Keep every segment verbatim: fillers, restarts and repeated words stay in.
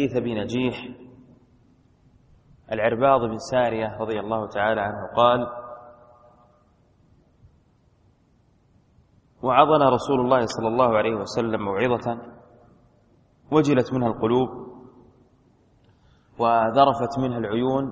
حديث أبي نجيح العرباض بن سارية رضي الله تعالى عنه قال: وعظنا رسول الله صلى الله عليه وسلم موعظة وجلت منها القلوب وذرفت منها العيون،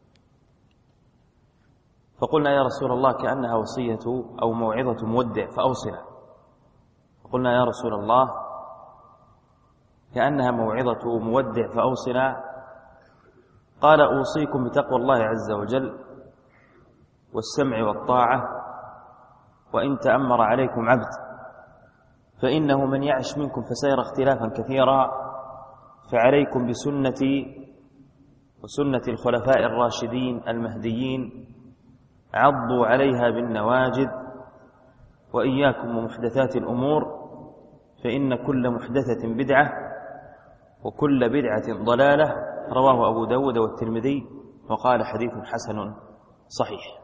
فقلنا يا رسول الله كأنها وصية أو موعظة مودع فأوصنا. فقلنا يا رسول الله كأنها موعظة مودع فأوصنا. قال: أوصيكم بتقوى الله عز وجل والسمع والطاعة، وإن تأمر عليكم عبد، فإنه من يعش منكم فسيرى اختلافا كثيرا، فعليكم بسنتي وسنة الخلفاء الراشدين المهديين، عضوا عليها بالنواجذ، وإياكم ومحدثات الأمور، فإن كل محدثة بدعة وكل بدعة ضلالة. رواه أبو داود والترمذي وقال حديث حسن صحيح.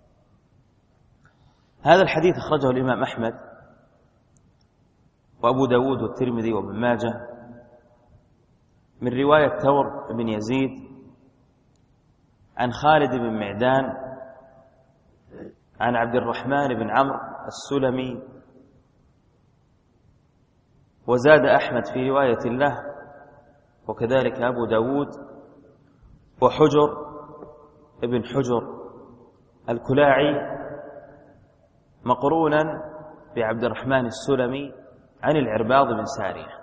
هذا الحديث أخرجه الإمام أحمد وأبو داود والترمذي وابن ماجه من رواية ثور بن يزيد عن خالد بن معدان عن عبد الرحمن بن عمرو السلمي. وزاد أحمد في رواية له وكذلك أبو داود وحجر ابن حجر الكلاعي مقرونا بعبد الرحمن السلمي عن العرباض بن سارية.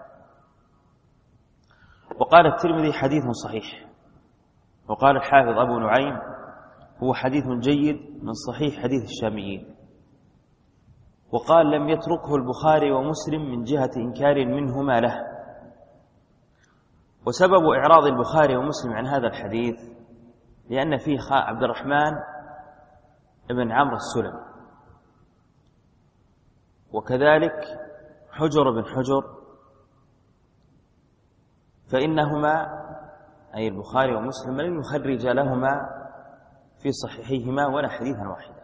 وقال الترمذي حديث صحيح، وقال الحافظ أبو نعيم هو حديث جيد من صحيح حديث الشاميين. وقال لم يتركه البخاري ومسلم من جهة إنكار منهما له. وسبب إعراض البخاري ومسلم عن هذا الحديث لأن فيه عبد الرحمن بن عمرو السلمي، وكذلك حجر بن حجر، فإنهما أي البخاري ومسلم لم يخرج لهما في صحيحيهما ولا حديثا واحدا.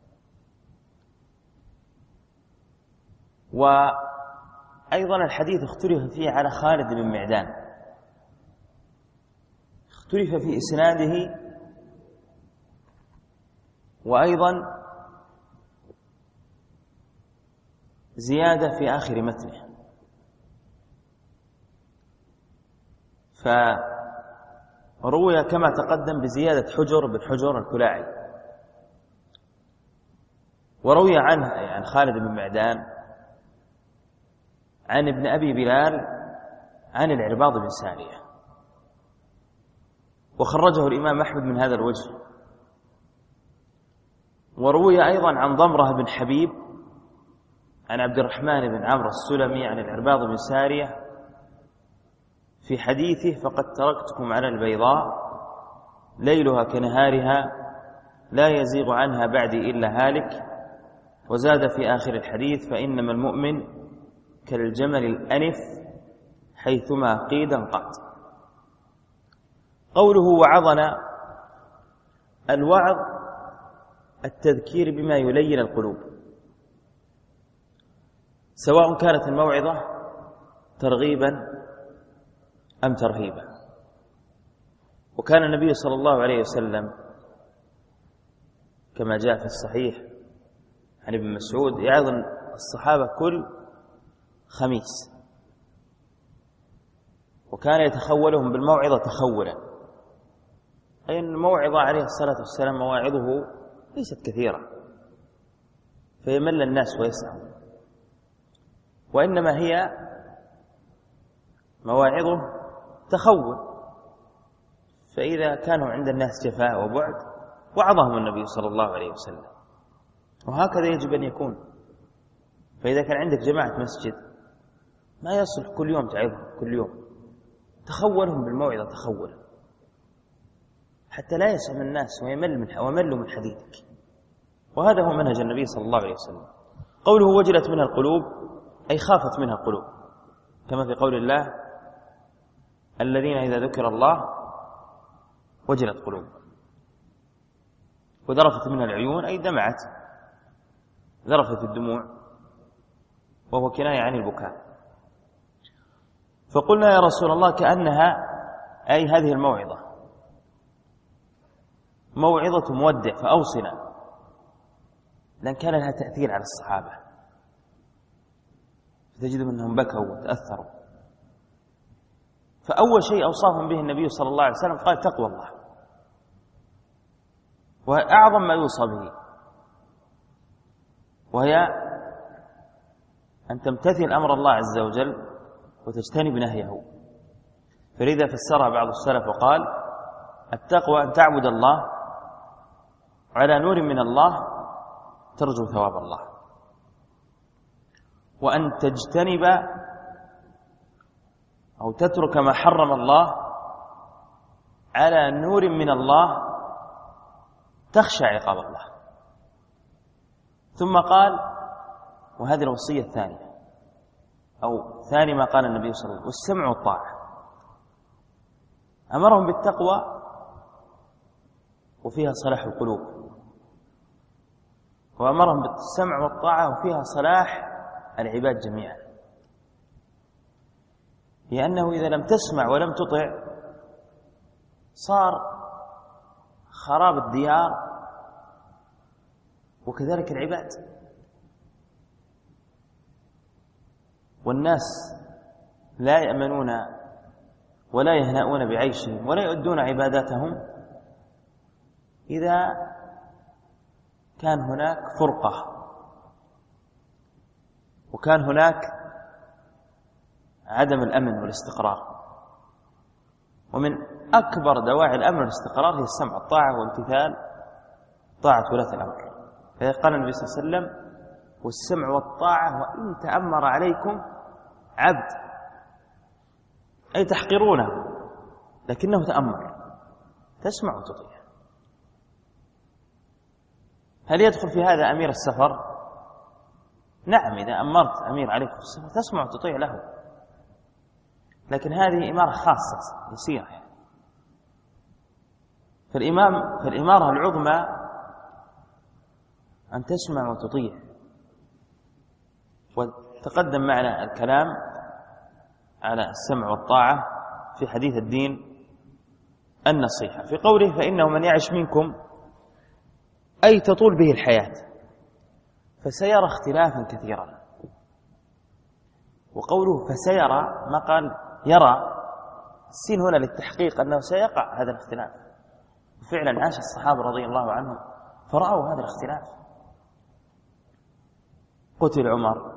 وأيضا الحديث اختلف فيه على خالد بن معدان، اختلف في إسناده، وأيضا زيادة في آخر متنه. فروي كما تقدم بزيادة حجر بن حجر الكلاعي، وروي عنه عن خالد بن معدان عن ابن أبي بلال عن العرباض بن سارية، وخرجه الإمام أحمد من هذا الوجه. وروي أيضا عن ضمرة بن حبيب عن عبد الرحمن بن عمرو السلمي عن العرباض بن سارية في حديثه: فقد تركتكم على البيضاء ليلها كنهارها لا يزيغ عنها بعدي إلا هالك. وزاد في آخر الحديث: فإنما المؤمن كالجمل الأنف حيثما قيد انقاد. قوله وعظنا، الوعظ التذكير بما يلين القلوب، سواء كانت الموعظة ترغيبا أم ترهيبا. وكان النبي صلى الله عليه وسلم كما جاء في الصحيح عن ابن مسعود يعظ الصحابة كل خميس، وكان يتخولهم بالموعظة تخولا، أي أن الموعظة عليه الصلاة والسلام مواعظه ليست كثيرة فيمل الناس ويسعوا، وإنما هي مواعظه تخول. فإذا كانوا عند الناس جفاء وبعد وعظهم النبي صلى الله عليه وسلم، وهكذا يجب أن يكون. فإذا كان عندك جماعة مسجد ما يصلح كل يوم تعظهم كل يوم، تخولهم بالموعظة تخولا حتى لا يسعم الناس ويمل من ويملوا من حديثك. وهذا هو منهج النبي صلى الله عليه وسلم. قوله وجلت منها القلوب أي خافت منها القلوب، كما في قول الله: الذين إذا ذكر الله وجلت قلوب. وذرفت منها العيون أي دمعت، ذرفت الدموع، وهو كناية عن البكاء. فقلنا يا رسول الله كأنها أي هذه الموعظة موعظة مودع فأوصنا، لأن كان لها تأثير على الصحابة، تجدهم أنهم بكوا وتأثروا. فأول شيء أوصاهم به النبي صلى الله عليه وسلم قال تقوى الله، وهي أعظم ما يوصى به، وهي أن تمتثل أمر الله عز وجل وتجتنب نهيه. فلذا فسرها بعض السلف وقال التقوى أن تعبد الله على نور من الله ترجو ثواب الله، وأن تجتنب أو تترك ما حرم الله على نور من الله تخشى عقاب الله. ثم قال، وهذه الوصية الثانية أو ثاني ما قال النبي صلى الله عليه وسلم، والسمع والطاعة. أمرهم بالتقوى وفيها صلاح القلوب، وأمرهم بالسمع والطاعة وفيها صلاح العباد جميعا، لأنه إذا لم تسمع ولم تطع صار خراب الديار وكذلك العباد، والناس لا يأمنون ولا يهنؤون بعيشهم ولا يؤدون عباداتهم إذا كان هناك فرقة وكان هناك عدم الأمن والاستقرار. ومن أكبر دواعي الأمن والاستقرار هي السمع والطاعة وامتثال طاعة ولاة الأمر. فقال النبي صلى الله عليه وسلم والسمع والطاعة وإن تأمر عليكم عبد، أي تحقرونه لكنه تأمر، تسمع وتطيع. هل يدخل في هذا أمير السفر؟ نعم، إذا أمرت أمير عليك في السفر تسمع وتطيع له، لكن هذه إمارة خاصة يسيرة. فالإمام فالإمارة العظمى أن تسمع وتطيع. وتقدم معنا الكلام على السمع والطاعة في حديث الدين النصيحة في قوله فإنه من يعش منكم، أي تطول به الحياة، فسيرى اختلافا كثيرا. وقوله فسيرى ما قال يرى، السين هنا للتحقيق أنه سيقع هذا الاختلاف. وفعلا عاش الصحابة رضي الله عنهم فرأوا هذا الاختلاف. قتل عمر،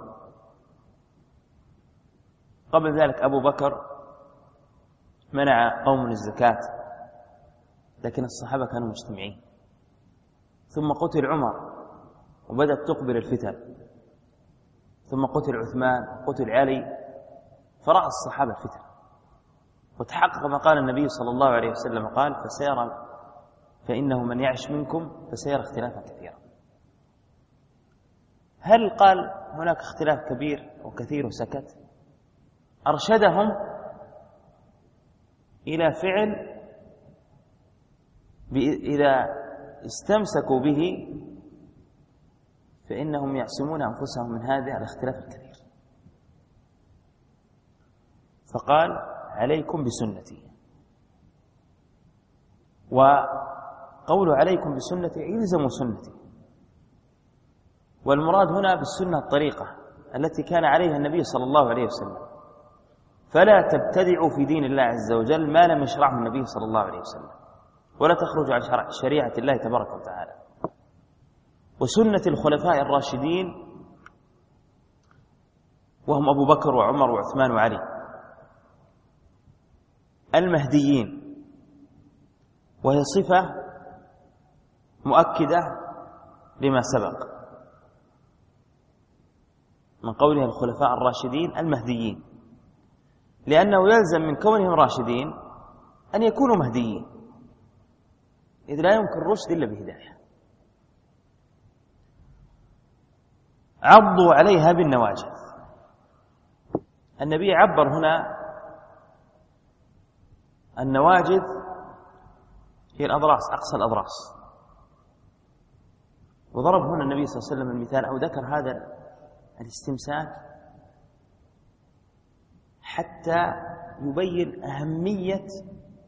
قبل ذلك أبو بكر منع قوم الزكاة، لكن الصحابة كانوا مجتمعين. ثم قتل عمر وبدأت تقبل الفتن، ثم قتل عثمان وقتل علي، فرأى الصحابة الفتن وتحقق ما قال النبي صلى الله عليه وسلم قال فسيرى فإنه من يعش منكم فسيرى اختلافا كثيرا. هل قال هناك اختلاف كبير وكثير وسكت؟ أرشدهم إلى فعل إذا استمسكوا به فإنهم يعصمون أنفسهم من هذا الاختلاف الكثير. فقال عليكم بسنتي، وقول عليكم بسنتي يلزم سنتي، والمراد هنا بالسنة الطريقة التي كان عليها النبي صلى الله عليه وسلم. فلا تبتدعوا في دين الله عز وجل ما لم يشرعه النبي صلى الله عليه وسلم، ولا تخرجوا عن شريعة الله تبارك وتعالى. وسنة الخلفاء الراشدين وهم أبو بكر وعمر وعثمان وعلي المهديين، وهي صفة مؤكدة لما سبق من قولها الخلفاء الراشدين المهديين، لأنه يلزم من كونهم راشدين أن يكونوا مهديين، إذ لا يمكن الرشد إلا بهداية. عضوا عليها بالنواجذ. النبي عبر هنا النواجذ هي الأضراس، أقصى الأضراس، وضرب هنا النبي صلى الله عليه وسلم المثال أو ذكر هذا الاستمساك حتى يبين أهمية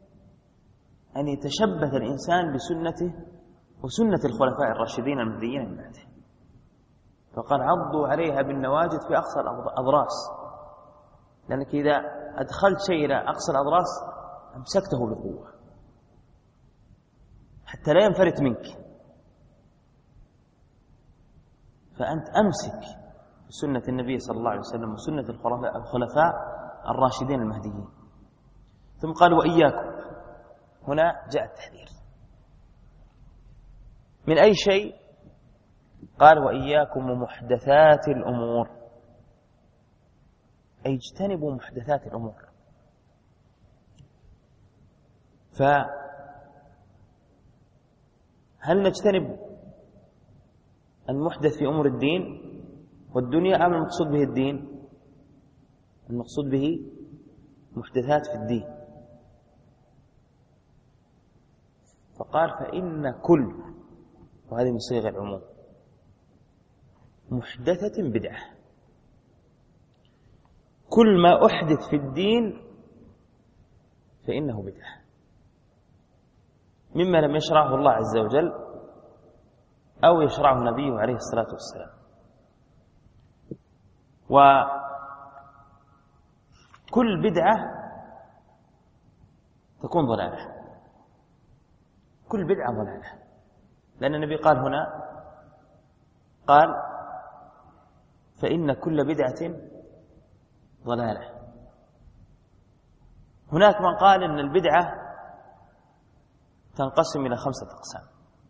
أن يتشبث الإنسان بسنته وسنة الخلفاء الراشدين المهديين من بعده. فقال عضوا عليها بالنواجذ في أقصى الأضراس، لأنك إذا أدخلت شيء إلى أقصى الأضراس أمسكته بقوة حتى لا ينفلت منك، فأنت أمسك بسنة النبي صلى الله عليه وسلم وسنة الخلفاء الراشدين المهديين. ثم قال وإياكم، هنا جاء التحذير من أي شيء؟ قال وإياكم ومحدثات الأمور، أي اجتنبوا محدثات الأمور. فهل نجتنب المحدث في أمور الدين والدنيا أم المقصود به الدين؟ المقصود به محدثات في الدين. فقال فإن كل، وهذه من صيغ العموم، محدثة بدعة، كل ما أحدث في الدين فإنه بدعة مما لم يشرعه الله عز وجل أو يشرعه نبيه عليه الصلاة والسلام. وكل بدعة تكون ضلالة، كل بدعة ضلالة، لأن النبي قال هنا قال فإن كل بدعة ضلالة. هناك من قال إن البدعة تنقسم إلى خمسة أقسام: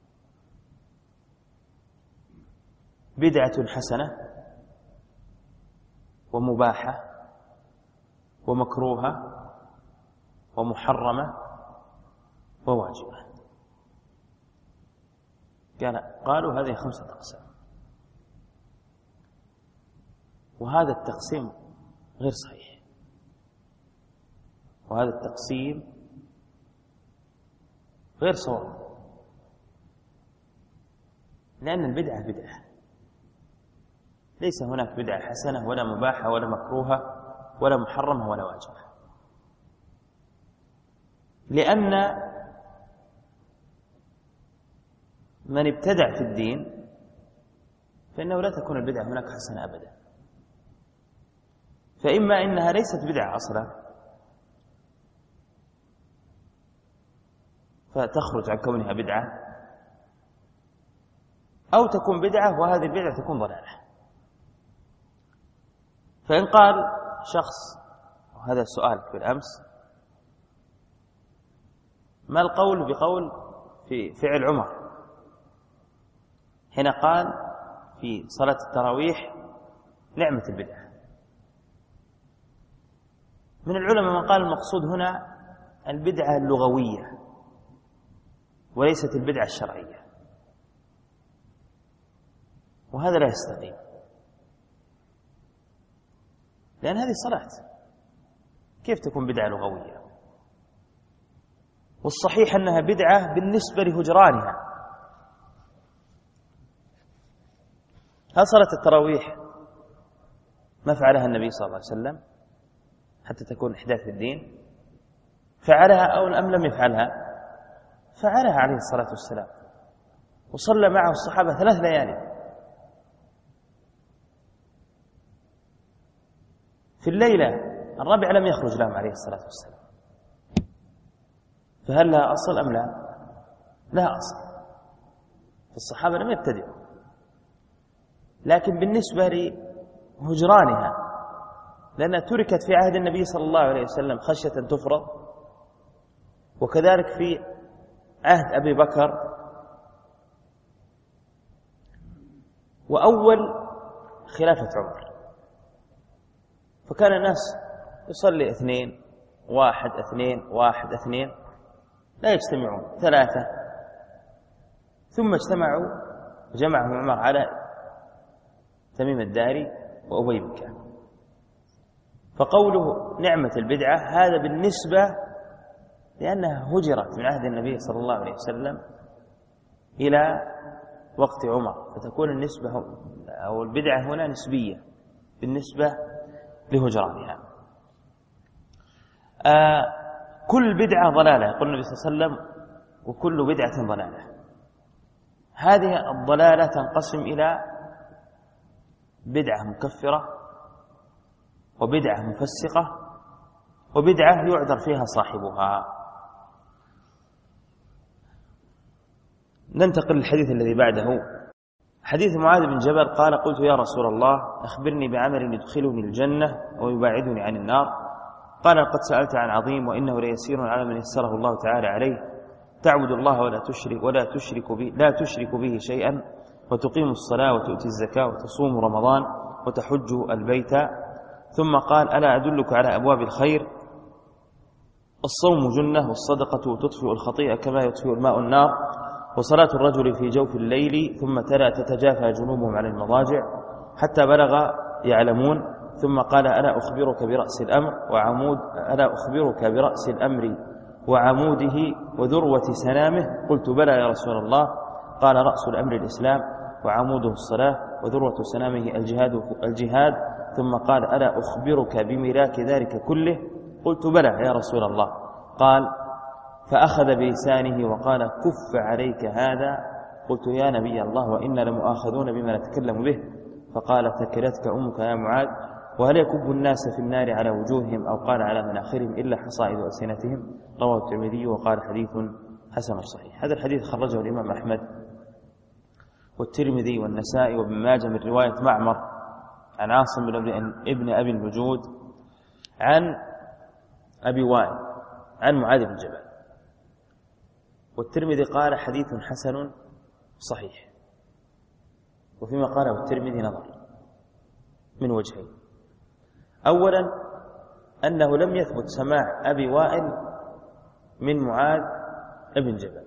بدعة حسنة ومباحة ومكروهة ومحرمة وواجبة. قالوا هذه خمسة أقسام، وهذا التقسيم غير صحيح، وهذا التقسيم غير صواب، لأن البدعة بدعة، ليس هناك بدعة حسنة ولا مباحة ولا مكروهة ولا محرمة ولا واجبة، لأن من ابتدع في الدين فإنه لا تكون البدعة هناك حسنة أبدا، فإما إنها ليست بدعة أصلا فتخرج عن كونها بدعة، أو تكون بدعة وهذه البدعة تكون ضلالة. فإن قال شخص، وهذا السؤال بالأمس، ما القول بقول في فعل عمر حين قال في صلاة التراويح نعمة البدعة؟ من العلماء من قال المقصود هنا البدعة اللغوية وليست البدعة الشرعية، وهذا لا يستقيم، لأن هذه صلاة، كيف تكون بدعة لغوية؟ والصحيح أنها بدعة بالنسبة لهجرانها. هل صلاة التراويح ما فعلها النبي صلى الله عليه وسلم حتى تكون إحداث في الدين؟ فعلها أو أم لم يفعلها؟ فعلها عليه الصلاة والسلام، وصلى معه الصحابة ثلاث ليالي. في الليلة الرابعة لم يخرج لهم عليه الصلاة والسلام، فهل لها أصل أم لا؟ لها أصل، فالصحابة لم يبتدعوا، لكن بالنسبة لهجرانها لأنها تركت في عهد النبي صلى الله عليه وسلم خشية أن تفرض، وكذلك في عهد أبي بكر، وأول خلافة عمر، فكان الناس يصلي اثنين واحد اثنين واحد اثنين، لا يجتمعون ثلاثة، ثم اجتمعوا وجمعهم عمر على تميم الداري وأبي بن كعب. فقوله نعمة البدعة هذا بالنسبة لأنها هجرت من عهد النبي صلى الله عليه وسلم إلى وقت عمر، فتكون النسبة أو البدعة هنا نسبية بالنسبة لهجرانها. آه كل بدعة ضلالة، يقول النبي صلى الله عليه وسلم وكل بدعة ضلالة. هذه الضلالة تنقسم إلى بدعة مكفرة، وبدعة مفسقة، وبدعة يعذر فيها صاحبها. ننتقل للحديث الذي بعده، حديث معاذ بن جبل قال: قلت يا رسول الله أخبرني بعمل يدخلني الجنة ويباعدني عن النار. قال: قد سألت عن عظيم، وإنه ليسير على من يسره الله تعالى عليه، تعبد الله ولا تشرك ولا تشرك به لا تشرك به شيئا، وتقيم الصلاة وتؤتي الزكاة وتصوم رمضان وتحج البيت. ثم قال: ألا أدلك على أبواب الخير؟ الصوم جنة، والصدقة تطفئ الخطيئة كما يطفئ الماء النار، وصلاة الرجل في جوف الليل. ثم تلا تتجافى جنوبهم عن المضاجع حتى بلغ يعلمون. ثم قال: ألا أخبرك برأس الأمر وعمود ألا أخبرك برأس الأمر وعموده وذروة سنامه؟ قلت: بلى يا رسول الله. قال: رأس الأمر الإسلام، وعموده الصلاة، وذروة سنامه الجهاد الجهاد. ثم قال: ألا أخبرك بملاك ذلك كله؟ قلت: بلى يا رسول الله. قال: فأخذ بلسانه وقال: كف عليك هذا. قلت: يا نبي الله، وإنا لمؤاخذون بما نتكلم به. فقال: ثكلتك أمك يا معاذ، وهل يكب الناس في النار على وجوههم أو قال على مناخرهم إلا حصائد ألسنتهم؟ رواه الترمذي وقال: حديث حسن صحيح. هذا الحديث خرجه الإمام أحمد والترمذي والنسائي وابن ماجه من رواية معمر عن عاصم بن ابن أبي الوجود عن أبي وائل عن معاذ بن جبل. والترمذي قال: حديث حسن صحيح. وفيما قاله الترمذي نظر من وجهين: أولا أنه لم يثبت سماع أبي وائل من معاذ بن جبل،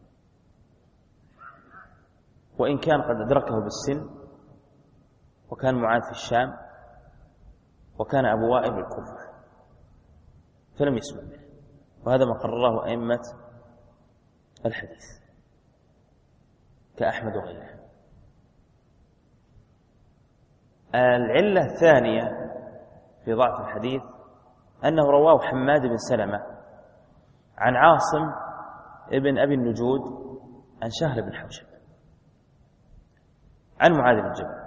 وإن كان قد أدركه بالسن، وكان معاذ في الشام، وكان أبو وائل بالكوفة، فلم يسمع منه. وهذا ما قرره أئمة الحديث كأحمد وغيره. العلة الثانية في ضعف الحديث أنه رواه حماد بن سلمة عن عاصم ابن أبي النجود عن شهر بن حوشب عن معاذ بن جبل.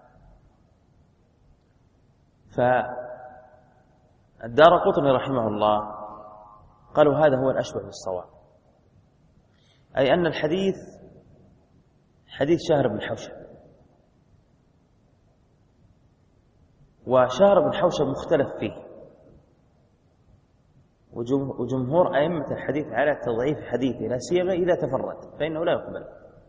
فالدارقطني رحمه الله قالوا هذا هو الأشبه بالصواب، أي أن الحديث حديث شهر بن حوشب، وشهر بن حوشب مختلف فيه، وجمهور أئمة الحديث على تضعيف حديثه، لا سيما إذا تفرد فإنه لا يقبل.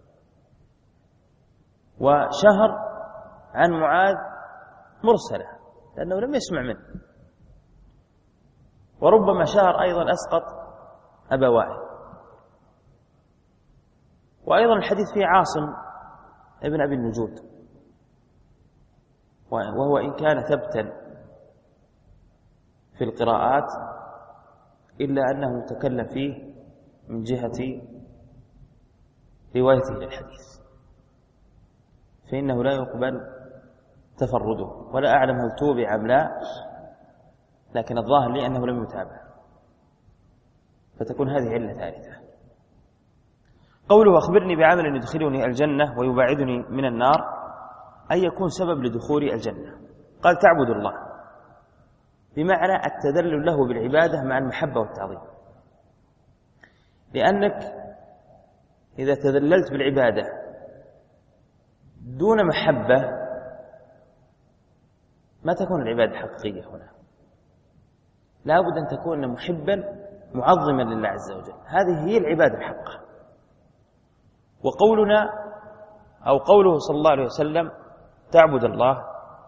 وشهر عن معاذ مرسلة لأنه لم يسمع منه، وربما شهر أيضا أسقط أبا وائل. وأيضا الحديث فيه عاصم ابن أبي النجود، وهو إن كان ثبتا في القراءات إلا أنه تكلم فيه من جهة روايته للحديث، فإنه لا يقبل تفرده، ولا أعلم هل توبع أم لا، لكن الظاهر لي أنه لم يتابع، فتكون هذه علة ثالثة. قوله أخبرني بعمل يدخلني الجنة ويباعدني من النار، أن يكون سبب لدخول الجنة. قال: تعبد الله، بمعنى التذلل له بالعبادة مع المحبة والتعظيم، لأنك إذا تذللت بالعبادة دون محبة ما تكون العبادة حقيقية. هنا لا بد أن تكون محبا معظما لله عز وجل، هذه هي العبادة الحقة. وقولنا أو قوله صلى الله عليه وسلم تعبد الله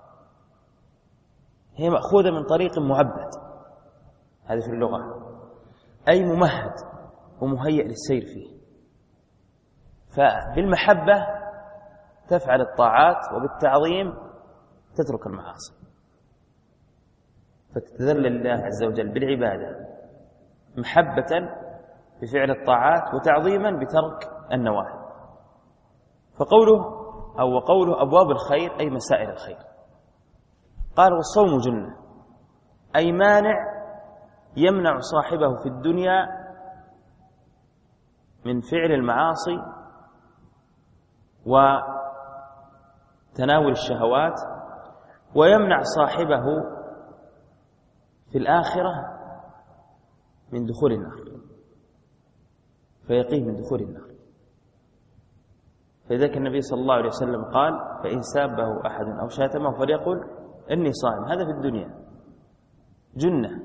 هي مأخوذة من طريق معبد، هذه في اللغة، أي ممهد ومهيئ للسير فيه. فبالمحبة تفعل الطاعات، وبالتعظيم تترك المعاصي، فتتذلل لله عز وجل بالعبادة محبة بفعل الطاعات، وتعظيما بترك النواهي. فقوله أو وقوله أبواب الخير أي مسائل الخير. قال: والصوم جنة، أي مانع يمنع صاحبه في الدنيا من فعل المعاصي وتناول الشهوات، ويمنع صاحبه في الآخرة من دخول النار، فيقيه من دخول النار. فلذلك النبي صلى الله عليه وسلم قال: فإن سابه أحد أو شاتمه فليقل إني صائم. هذا في الدنيا جنة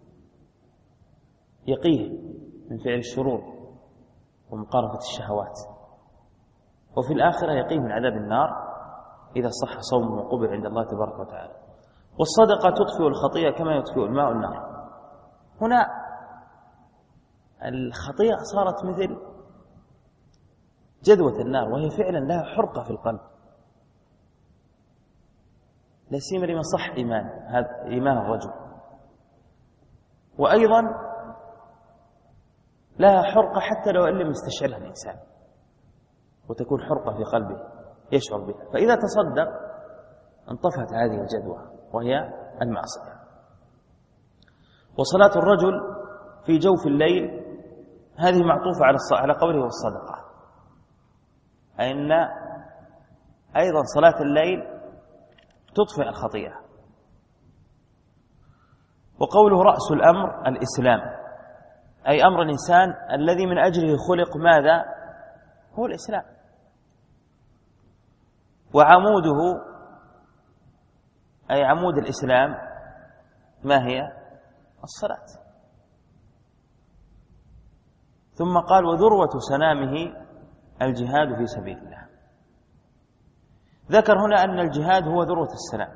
يقيه من فعل الشرور ومقارفة الشهوات، وفي الآخرة يقيه من عذاب النار إذا صح صومه وقبل عند الله تبارك وتعالى. والصدقة تطفئ الخطيئة كما يطفئ الماء النار. هنا الخطيئة صارت مثل جذوة النار، وهي فعلا لها حرقة في القلب، لا سيما لمن صح إيمان هذا إيمان الرجل، وأيضا لها حرقة حتى لو لم يستشعرها الإنسان، وتكون حرقة في قلبه يشعر بها. فإذا تصدق انطفت هذه الجذوة وهي المعصية. وصلاة الرجل في جوف الليل هذه معطوفة على على قوله والصدقة، أي أن أيضا صلاة الليل تطفئ الخطيئة. وقوله رأس الأمر الإسلام، أي أمر الإنسان الذي من أجله خلق ماذا؟ هو الإسلام. وعموده أي عمود الإسلام ما هي؟ الصلاة. ثم قال: وذروة سنامه الجهاد في سبيل الله. ذكر هنا أن الجهاد هو ذروة السنام،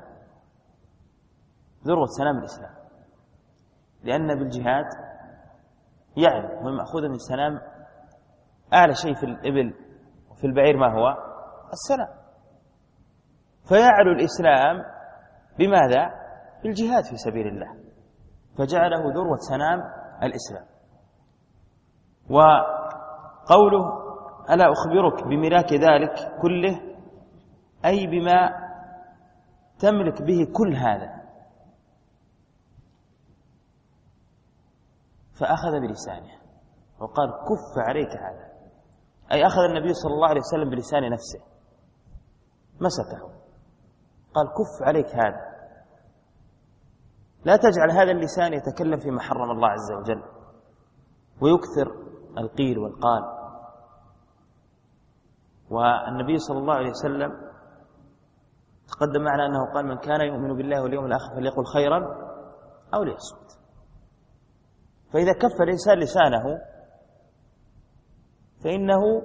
ذروة سنام الإسلام، لأن بالجهاد يعني هو مأخوذ من سنام، أعلى شيء في الإبل وفي البعير ما هو؟ السنام. فيعلو الإسلام بماذا؟ بالجهاد في سبيل الله، فجعله ذروة سنام الإسلام. وقوله: ألا أخبرك بملاك ذلك كله، أي بما تملك به كل هذا. فأخذ بلسانه وقال: كف عليك هذا، أي أخذ النبي صلى الله عليه وسلم بلسان نفسه، مسكه قال: كف عليك هذا، لا تجعل هذا اللسان يتكلم فيما حرم الله عز وجل ويكثر القيل والقال. والنبي صلى الله عليه وسلم تقدم معنا أنه قال: من كان يؤمن بالله واليوم الآخر فليقل خيرا أو ليصمت. فإذا كف الإنسان لسانه فإنه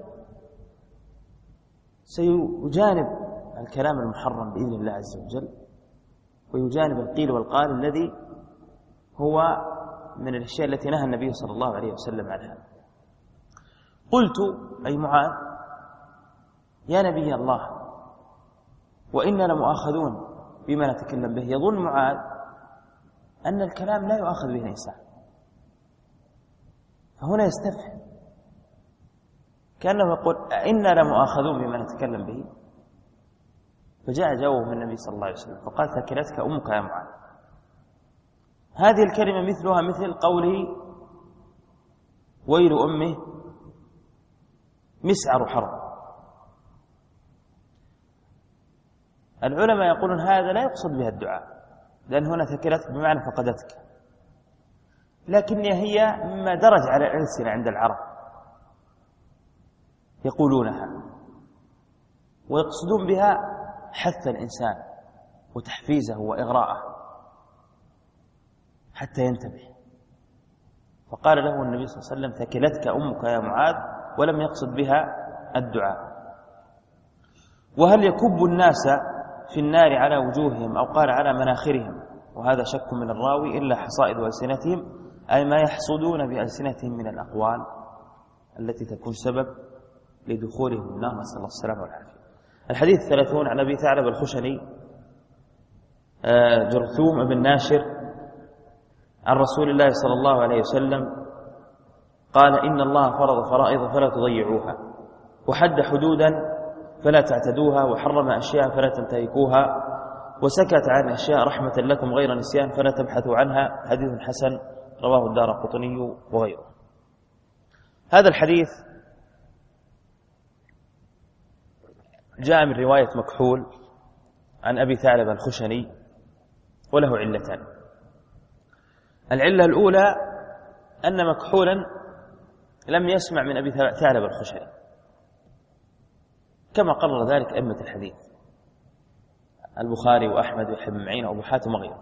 سيجانب الكلام المحرم بإذن الله عز وجل، ويجانب القيل والقال الذي هو من الأشياء التي نهى النبي صلى الله عليه وسلم عنها. قلت أي معاذ: يا نبي الله، وإنا لمؤاخذون بما نتكلم به. يظن معاذ أن الكلام لا يؤاخذ به الإنسان، فهنا يستفهم كأنه يقول: إنا لمؤاخذون بما نتكلم به. فجاء جوابه من النبي صلى الله عليه وسلم فقال: ثكلتك أمك يا معاذ. هذه الكلمة مثلها مثل قوله: ويل أمه مسعر حرب. العلماء يقولون هذا لا يقصد بها الدعاء، لأن هنا ثكلتك بمعنى فقدتك، لكنها هي مما درج على الألسنة عند العرب يقولونها، ويقصدون بها حث الإنسان وتحفيزه وإغراءه حتى ينتبه. فقال له النبي صلى الله عليه وسلم: ثكلتك أمك يا معاذ، ولم يقصد بها الدعاء. وهل يكب الناس في النار على وجوههم أو قال على مناخرهم، وهذا شك من الراوي، إلا حصائد ألسنتهم، أي ما يحصدون بألسنتهم من الأقوال التي تكون سبب لدخولهم النار، نسأل الله السلامة والعافية. الحديث الثلاثون عن أبي ثعلب الخشني جرثوم بن ناشر عن رسول الله صلى الله عليه وسلم قال: إن الله فرض فرائض فلا تضيعوها، وحد حدودا فلا تعتدوها، وحرم أشياء فلا تنتهكوها، وسكت عن أشياء رحمة لكم غير نسيان فلا تبحثوا عنها. حديث حسن رواه الدارقطني وغيره. هذا الحديث جاء من رواية مكحول عن أبي ثعلبة الخشني وله علتان. العلة الأولى أن مكحولا لم يسمع من أبي ثعلبة الخشني كما قرر ذلك أئمة الحديث البخاري وأحمد وابن معين وأبو حاتم وغيره.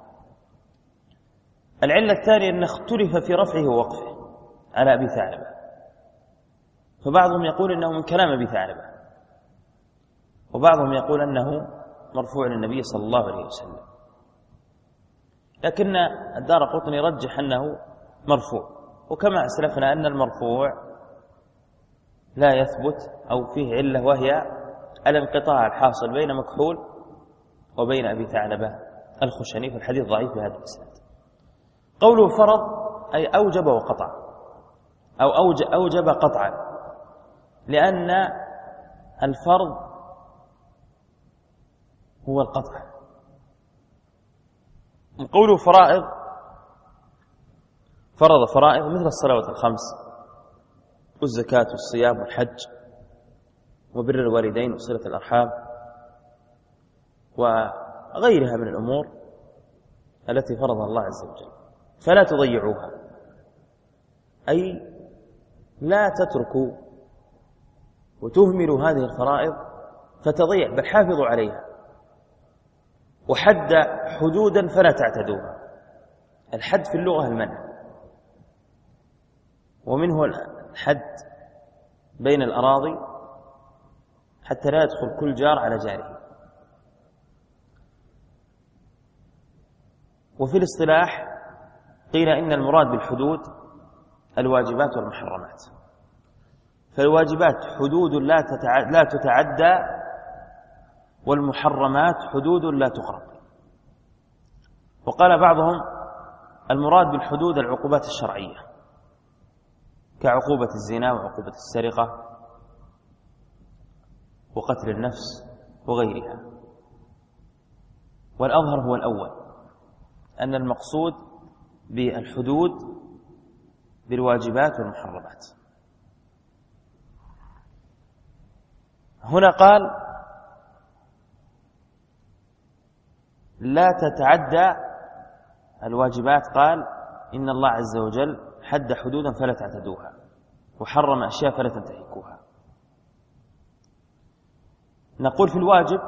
العلة الثانية أن اختلف في رفعه ووقفه على أبي ثعلبة، فبعضهم يقول إنه من كلام أبي ثعلبة، وبعضهم يقول أنه مرفوع للنبي صلى الله عليه وسلم، لكن الدارقطني رجح أنه مرفوع، وكما أسلفنا أن المرفوع لا يثبت أو فيه علة، وهي الانقطاع الحاصل بين مكحول وبين أبي ثعلبة الخشني، فالحديث ضعيف بهذا الإسناد. قوله فرض أي أوجب وقطع، أو أوجب قطعا، لأن الفرض هو القطع. قوله فرائض فرض فرائض مثل الصلوات الخمس والزكاة والصيام والحج وبر الوالدين وصلة الأرحام وغيرها من الأمور التي فرضها الله عز وجل، فلا تضيعوها، أي لا تتركوا وتهملوا هذه الفرائض فتضيع، بل حافظوا عليها. وحد حدودا فلا تعتدوها. الحد في اللغة المنع، ومنه الحد بين الأراضي حتى لا يدخل كل جار على جاره. وفي الاصطلاح قيل إن المراد بالحدود الواجبات والمحرمات، فالواجبات حدود لا تتعدى، والمحرمات حدود لا تقرب. وقال بعضهم المراد بالحدود العقوبات الشرعية كعقوبة الزنا وعقوبة السرقة وقتل النفس وغيرها. والأظهر هو الأول، أن المقصود بالحدود بالواجبات والمحرمات. هنا قال لا تتعدى الواجبات، قال إن الله عز وجل حد حدودا فلا تعتدوها، وحرم أشياء فلا تنتهكوها. نقول في الواجب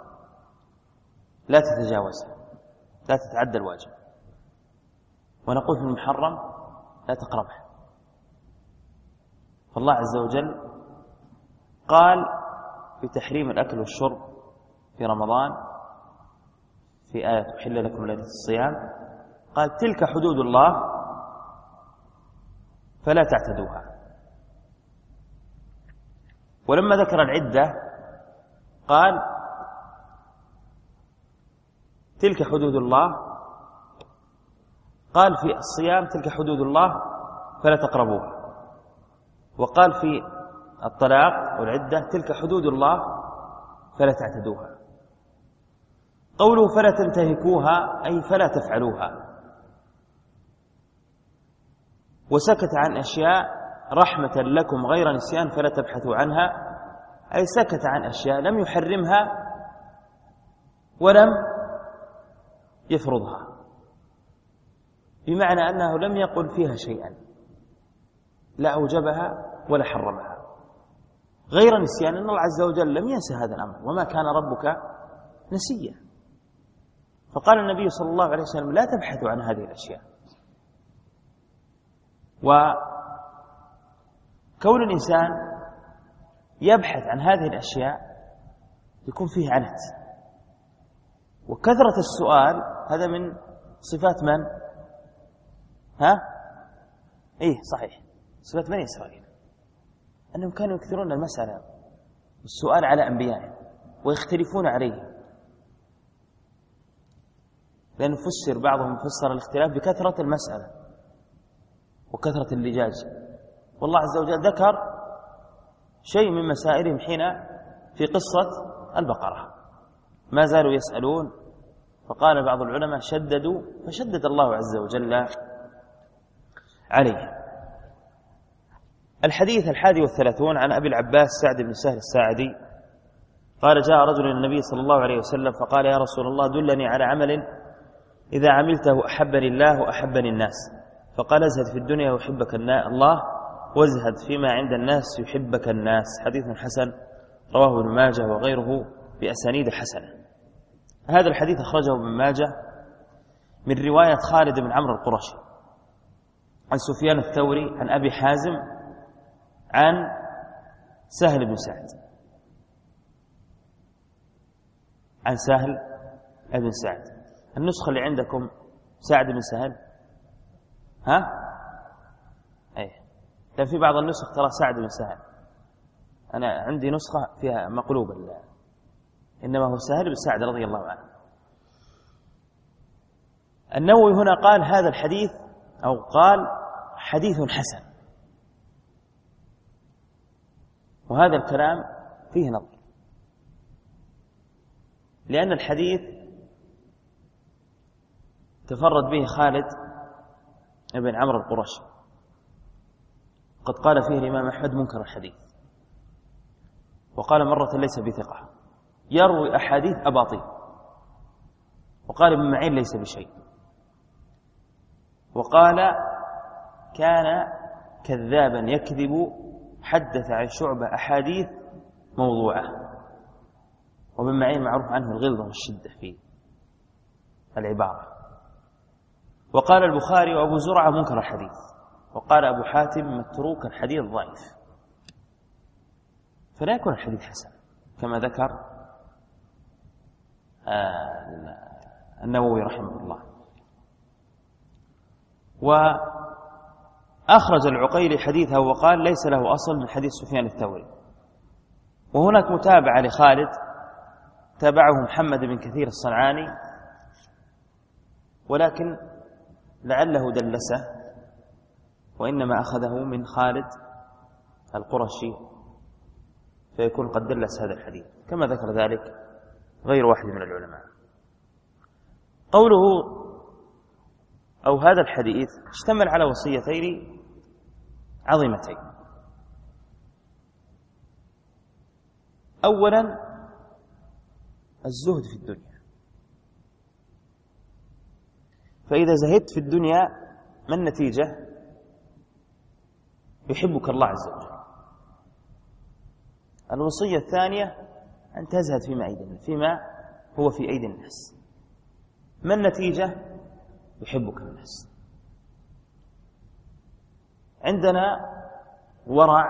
لا تتجاوزها، لا تتعدى الواجب، ونقول في المحرم لا تقربها. فالله عز وجل قال في تحريم الأكل والشرب في رمضان في آية أحل لكم ليلة الصيام، قال تلك حدود الله فلا تعتدوها. ولما ذكر العدة قال تلك حدود الله، قال في الصيام تلك حدود الله فلا تقربوها، وقال في الطلاق والعدة تلك حدود الله فلا تعتدوها. قوله فلا تنتهكوها أي فلا تفعلوها، وسكت عن أشياء رحمة لكم غير نسيان فلا تبحثوا عنها، أي سكت عن أشياء لم يحرمها ولم يفرضها، بمعنى أنه لم يقل فيها شيئا، لا أوجبها ولا حرمها غير نسيان، أن الله عز وجل لم ينسى هذا الأمر، وما كان ربك نسيا. فقال النبي صلى الله عليه وسلم لا تبحثوا عن هذه الأشياء. وكون الإنسان يبحث عن هذه الأشياء يكون فيه عنت، وكثرة السؤال هذا من صفات من؟ ها؟ إيه صحيح، صفات بني إسرائيل، أنهم كانوا يكثرون المسألة والسؤال على أنبيائهم ويختلفون عليه، لأن فسر بعضهم فسر الاختلاف بكثرة المسألة وكثرة اللجاج، والله عز وجل ذكر شيء من مسائلهم حين في قصة البقرة، ما زالوا يسألون، فقال بعض العلماء شددوا فشدد الله عز وجل عليه. الحديث الحادي والثلاثون عن أبي العباس سعد بن سهل الساعدي قال جاء رجل إلى النبي صلى الله عليه وسلم فقال يا رسول الله دلني على عمل إذا عملته أحبني الله وأحبني الناس. فقال ازهد في الدنيا ويحبك الله وازهد فيما عند الناس يحبك الناس. حديث حسن رواه ابن ماجه وغيره بأسانيد حسنة. هذا الحديث أخرجه ابن ماجه من رواية خالد بن عمرو القرشي عن سفيان الثوري عن أبي حازم عن سهل بن سعد عن سهل بن سعد. النسخة اللي عندكم سعد بن سهل ها أي كان في بعض النسخ ترى سعد بن سهل. أنا عندي نسخة فيها مقلوب الله إنما هو سهل بن سعد رضي الله عنه. النووي هنا قال هذا الحديث أو قال حديث حسن، وهذا الكلام فيه نظر، لأن الحديث تفرد به خالد بن عمرو القرشي، قد قال فيه الإمام أحمد منكر الحديث، وقال مرة ليس بثقة، يروي أحاديث أباطيل، وقال ابن معين ليس بشيء، وقال كان كذابا يكذب، حدث عن شعبة أحاديث موضوعة. وابن معين معروف عنه الغلظة والشدة في العبارة. وقال البخاري وأبو زرعة منكر الحديث، وقال أبو حاتم متروك الحديث ضعيف، فلا يكون الحديث حسن كما ذكر النووي رحمه الله. وأخرج العقيلي حديثه وقال ليس له أصل من حديث سفيان الثوري. وهناك متابعة لخالد تابعه محمد بن كثير الصنعاني، ولكن لعله دلسه، وإنما أخذه من خالد القرشي، فيكون قد دلس هذا الحديث كما ذكر ذلك غير واحد من العلماء. قوله أو هذا الحديث اشتمل على وصيتين عظيمتين. أولا الزهد في الدنيا، فإذا زهدت في الدنيا ما النتيجة؟ يحبك الله عز وجل. الوصية الثانية أن تزهد فيما أيدينا فيما هو في أيدي الناس. ما النتيجة؟ يحبك الناس. عندنا ورع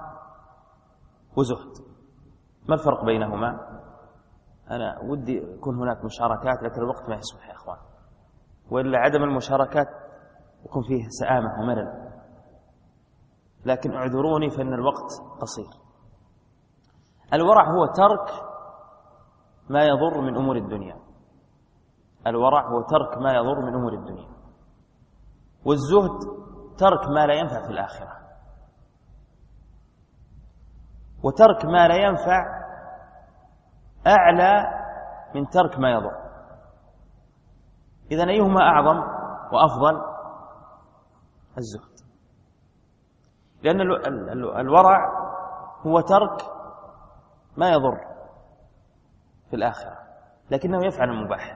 وزهد، ما الفرق بينهما؟ أنا ودي يكون هناك مشاركات لكن الوقت ما يسمح يا أخوان، وإلا عدم المشاركات يكون فيه سآمة وملل، لكن اعذروني فإن الوقت قصير. الورع هو ترك ما يضر من أمور الدنيا، الورع هو ترك ما يضر من أمور الدنيا، والزهد ترك ما لا ينفع في الآخرة، وترك ما لا ينفع أعلى من ترك ما يضر. إذن أيهما أعظم وأفضل؟ الزهد، لأن الورع هو ترك ما يضر في الآخرة لكنه يفعل المباح.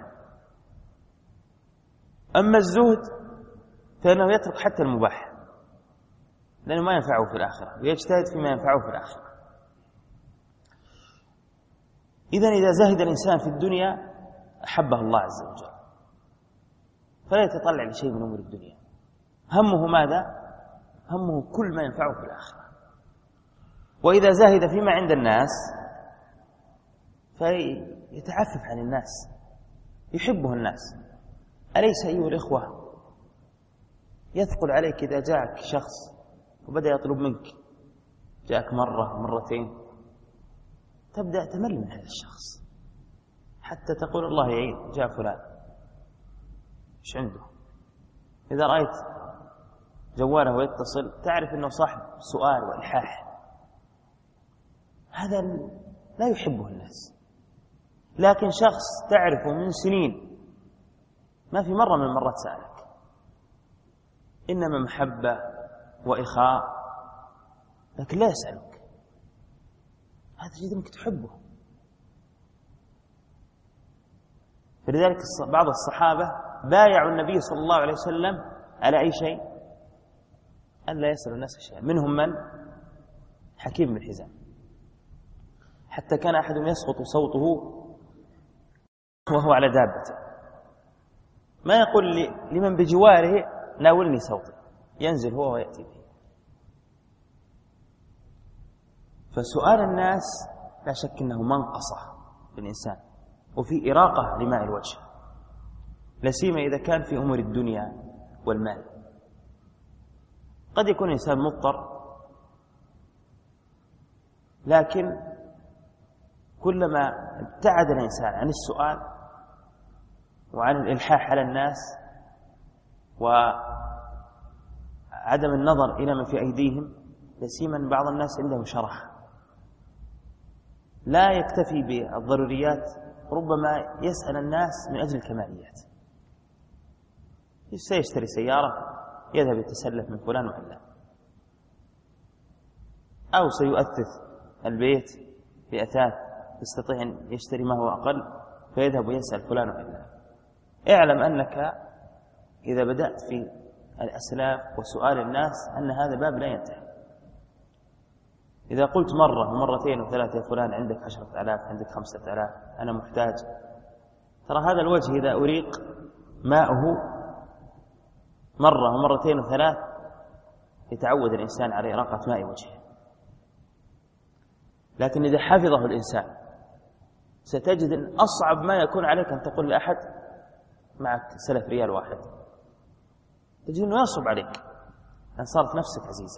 أما الزهد فإنه يترك حتى المباح لأنه ما ينفعه في الآخرة، ويجتهد فيما ينفعه في الآخرة. إذن إذا زهد الإنسان في الدنيا أحبه الله عز وجل، فلا يتطلع لشيء من أمور الدنيا، همه ماذا؟ همه كل ما ينفعه في الآخرة. وإذا زهد فيما عند الناس فيتعفف عن الناس، يحبه الناس. أليس أيها الإخوة يثقل عليك إذا جاءك شخص وبدأ يطلب منك، جاءك مرة مرتين، تبدأ تمل من هذا الشخص حتى تقول الله يعين جاء فلان إيش عنده. إذا رأيت جواله يتصل تعرف أنه صاحب سؤال وإلحاح، هذا لا يحبه الناس. لكن شخص تعرفه من سنين ما في مرة من المرات سألك، إنما محبة وإخاء، لكن لا يسألك، هذا جيد أنك تحبه. فلذلك بعض الصحابة بايعوا النبي صلى الله عليه وسلم على أي شيء؟ أن لا يسأل الناس شيئا. منهم من؟ حكيم بن حزام، حتى كان أحدهم يسقط صوته وهو على دابته، ما يقول لمن بجواره ناولني صوتي، ينزل هو ويأتي به. فسؤال الناس لا شك أنه منقصة للإنسان وفي إراقة لماء الوجه، لا سيما إذا كان في أمور الدنيا والمال. قد يكون الإنسان مضطر، لكن كلما ابتعد الإنسان عن السؤال وعن الإلحاح على الناس وعدم النظر إلى ما في أيديهم، لا سيما بعض الناس عنده شرح لا يكتفي بالضروريات، ربما يسأل الناس من أجل الكماليات. سيشتري سيارة يذهب يتسلف من فلان وعلان، أو سيؤثث البيت بأثاث يستطيع أن يشتري ما هو أقل فيذهب ويسأل فلان وعلان. اعلم أنك إذا بدأت في الأسلاف وسؤال الناس أن هذا باب لا ينتهي. إذا قلت مرة ومرتين وثلاثة يا فلان عندك عشرة آلاف، عندك خمسة آلاف، أنا محتاج، ترى هذا الوجه إذا أريق ماؤه مرة ومرتين وثلاث يتعود الإنسان على إراقة ماء وجهه. لكن إذا حفظه الإنسان ستجد أن أصعب ما يكون عليك أن تقول لأحد معك سلف ريال واحد، تجد أنه يصعب عليك أن صارت نفسك عزيزة.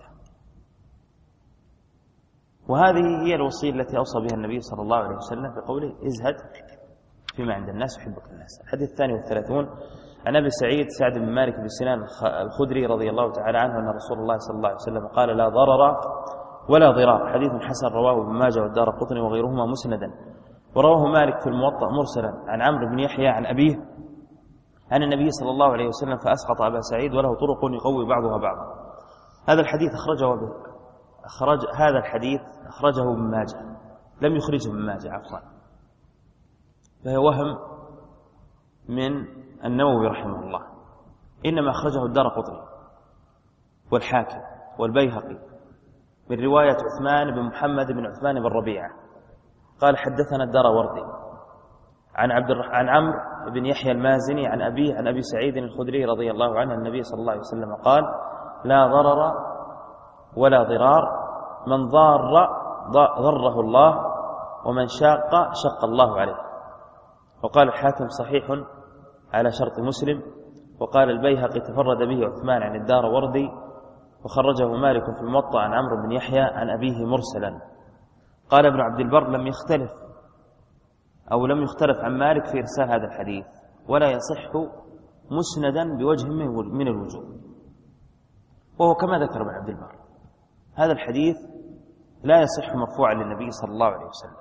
وهذه هي الوصية التي أوصى بها النبي صلى الله عليه وسلم في قوله ازهد فيما عند الناس يحبك الناس. الحديث الثاني والثلاثون عن أبي سعيد سعد بن مالك بن سنان الخدري رضي الله تعالى عنه أن رسول الله صلى الله عليه وسلم قال لا ضرر ولا ضرار. حديث حسن رواه ابن ماجه والدارقطني وغيرهما مسندا، ورواه مالك في الموطأ مرسلا عن عمرو بن يحيى عن أبيه عن النبي صلى الله عليه وسلم فأسقط أبا سعيد وله طرق يقوي بعضها بعضا. هذا الحديث أخرجه به أخرج هذا الحديث أخرجه ابن ماجه، لم يخرجه ابن ماجه عفوا، فهي وهم من النووي رحمه الله، إنما أخرجه الدارقطني والحاكم والبيهقي من رواية عثمان بن محمد بن عثمان بن ربيعة قال حدثنا الداروردي عن عبد الرح... عن عمرو بن يحيى المازني عن أبيه عن أبي سعيد الخدري رضي الله عنه النبي صلى الله عليه وسلم قال لا ضرر ولا ضرار، من ضار ضره الله ومن شاق شق الله عليه. وقال الحاكم صحيح على شرط مسلم. وقال البيهقي تفرد به عثمان عن الداروردي وخرجه مالك في الموطأ عن عمرو بن يحيى عن أبيه مرسلا. قال ابن عبد البر لم يختلف أو لم يختلف عن مالك في إرسال هذا الحديث، ولا يصح مسندا بوجه من الوجوه، وهو كما ذكر ابن عبد البر هذا الحديث لا يصح مرفوعا للنبي صلى الله عليه وسلم،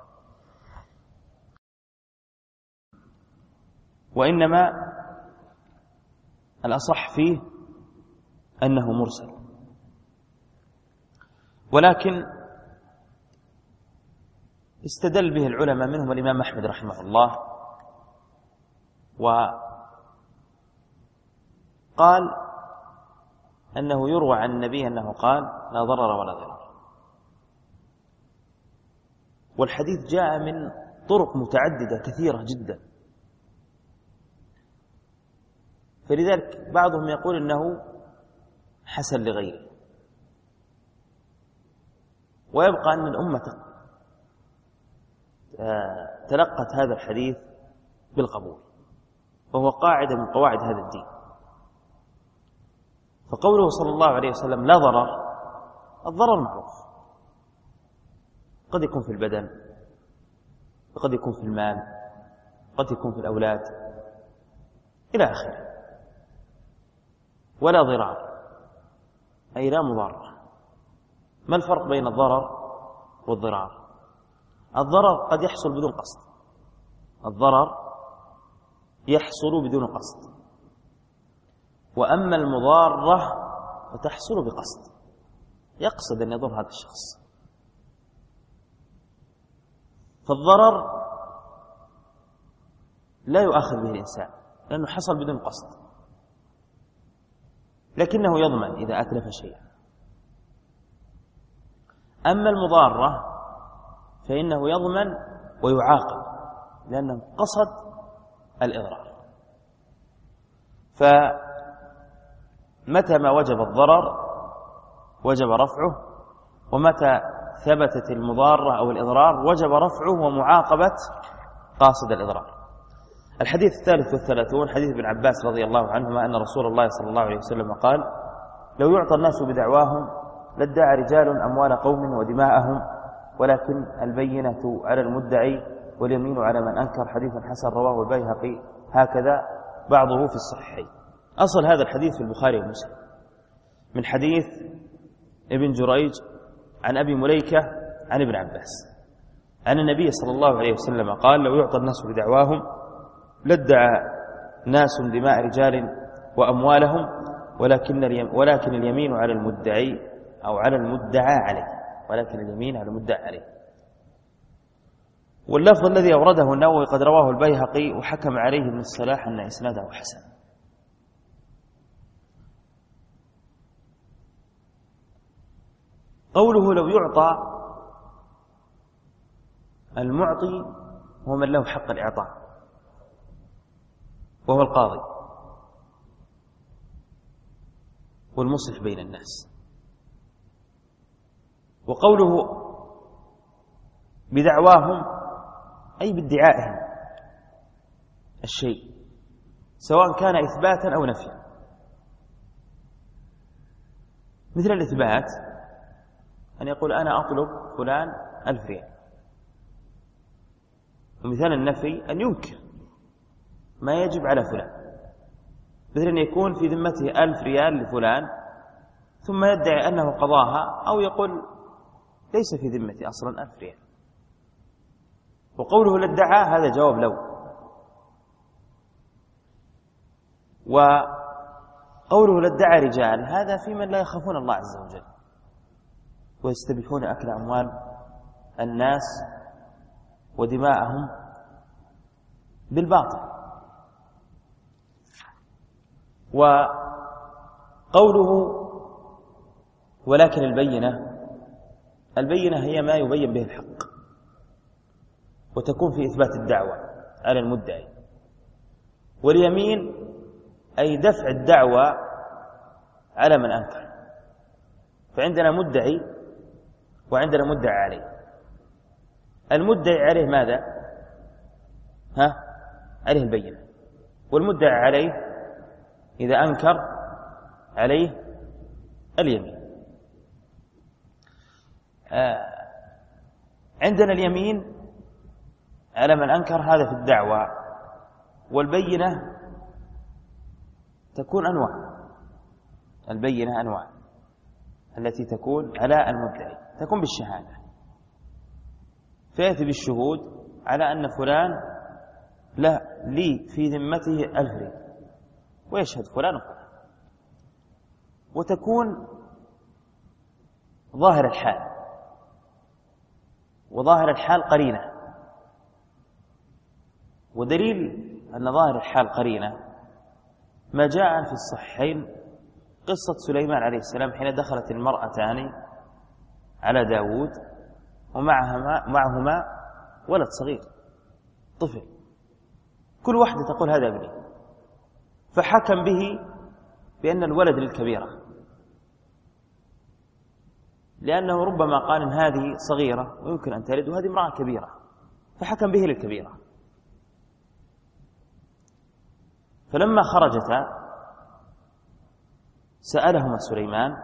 وإنما الأصح فيه أنه مرسل. ولكن استدل به العلماء منهم الإمام أحمد رحمه الله، وقال أنه يروى عن النبي أنه قال لا ضرر ولا ضرار. والحديث جاء من طرق متعددة كثيرة جدا، فلذلك بعضهم يقول أنه حسن لغيره، ويبقى أن الأمة تلقت هذا الحديث بالقبول، وهو قاعدة من قواعد هذا الدين. فقوله صلى الله عليه وسلم لا ضرر، الضرر معروف، قد يكون في البدن، وقد يكون في المال، قد يكون في الأولاد إلى آخره. ولا ضرار أي لا مضارة. ما الفرق بين الضرر والضرار؟ الضرر قد يحصل بدون قصد، الضرر يحصل بدون قصد، وأما المضارة فتحصل بقصد، يقصد أن يضر هذا الشخص. فالضرر لا يؤاخذ به الإنسان لأنه حصل بدون قصد، لكنه يضمن إذا أتلف شيئا. أما المضارة فإنه يضمن ويعاقب لأنه قصد الإضرار. فمتى ما وجب الضرر وجب رفعه، ومتى ثبتت المضارة أو الإضرار وجب رفعه ومعاقبة قاصد الإضرار. الحديث الثالث والثلاثون حديث ابن عباس رضي الله عنهما أن رسول الله صلى الله عليه وسلم قال: لو يعطى الناس بدعواهم لادعى رجال أموال قوم ودماءهم، ولكن البينة على المدعي واليمين على من أنكر. حديث حسن رواه البيهقي هكذا بعضه في الصحيحين. أصل هذا الحديث في البخاري ومسلم من حديث ابن جريج عن أبي مليكة عن ابن عباس أن النبي صلى الله عليه وسلم قال: لو يعطى الناس بدعواهم لادعى ناس دماء رجال وأموالهم، ولكن ولكن اليمين على المدعي أو على المدعى عليه، ولكن اليمين على المدعى عليه. واللفظ الذي أورده النووي قد رواه البيهقي وحكم عليه ابن الصلاح أن إسناده حسن. قوله لو يعطى، المعطي هو من له حق الإعطاء وهو القاضي والمصلح بين الناس. وقوله بدعواهم أي بادعائهم الشيء سواء كان إثباتا أو نفيا. مثل الإثبات أن يقول أنا أطلب فلان ألف ريال، ومثال النفي أن ينكر ما يجب على فلان، مثل أن يكون في ذمته ألف ريال لفلان ثم يدعي أنه قضاها، أو يقول ليس في ذمتي أصلا ألف ريال. وقوله لادعى هذا جواب لو. وقوله لادعى رجال هذا في من لا يخافون الله عز وجل ويستبيحون أكل أموال الناس ودماءهم بالباطل. وقوله ولكن البينة، البينة هي ما يبين به الحق، وتكون في إثبات الدعوة على المدعي. واليمين أي دفع الدعوة على من أنكر. فعندنا مدعي وعندنا مدعي عليه. المدعي عليه ماذا؟ ها؟ عليه البينة. والمدعي عليه إذا أنكر عليه اليمين. آه عندنا اليمين على من أنكر هذا في الدعوة، والبينة تكون أنواع. البينة أنواع التي تكون على المدعي، تكون بالشهادة، فيأتي بالشهود على أن فلان لا لي في ذمته ألف ريال ويشهد فلان وفلان. وتكون ظاهر الحال، وظاهر الحال قرينة. ودليل أن ظاهر الحال قرينة ما جاء في الصحيحين قصة سليمان عليه السلام حين دخلت المرأتان على داود ومعهما معهما ولد صغير طفل، كل واحدة تقول هذا ابني، فحكم به بأن الولد للكبيرة، لأنه ربما قال إن هذه صغيرة ويمكن أن تلد وهذه امرأة كبيرة، فحكم به للكبيرة. فلما خرجتا سألهما سليمان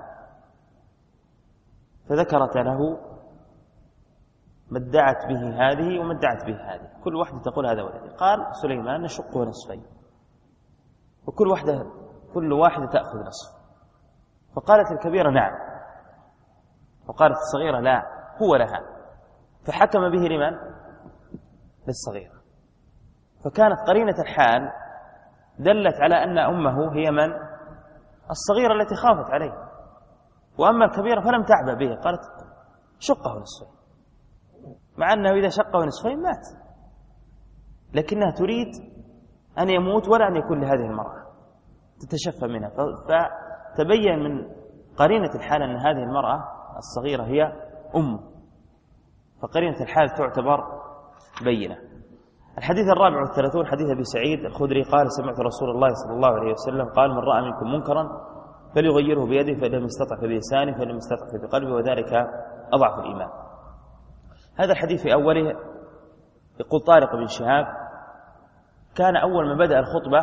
فذكرت له ما ادعت به هذه وما ادعت به هذه، كل واحدة تقول هذا ولدي. قال سليمان نشقه نصفين وكل واحدة كل واحدة تأخذ نصف. فقالت الكبيرة نعم، وقالت الصغيرة لا هو لها، فحكم به لمن؟ للصغيرة. فكانت قرينة الحال دلت على أن أمه هي من؟ الصغيرة التي خافت عليه. وأما الكبيرة فلم تعبأ به، قالت شقه نصفين، مع أنه إذا شقه نصفين مات، لكنها تريد أن يموت ولا أن يكون لهذه المرأة، تتشفى منها. فتبين من قرينة الحال أن هذه المرأة الصغيرة هي أمه، فقرينة الحال تعتبر بينة. الحديث الرابع والثلاثون حديث أبي سعيد الخدري قال سمعت رسول الله صلى الله عليه وسلم قال من رأى منكم منكرا فليغيره بيده فإن لم يستطع فبلسانه فإن لم يستطع فبقلبه وذلك أضعف الإيمان. هذا الحديث في أوله يقول طارق بن شهاب كان أول ما بدأ الخطبة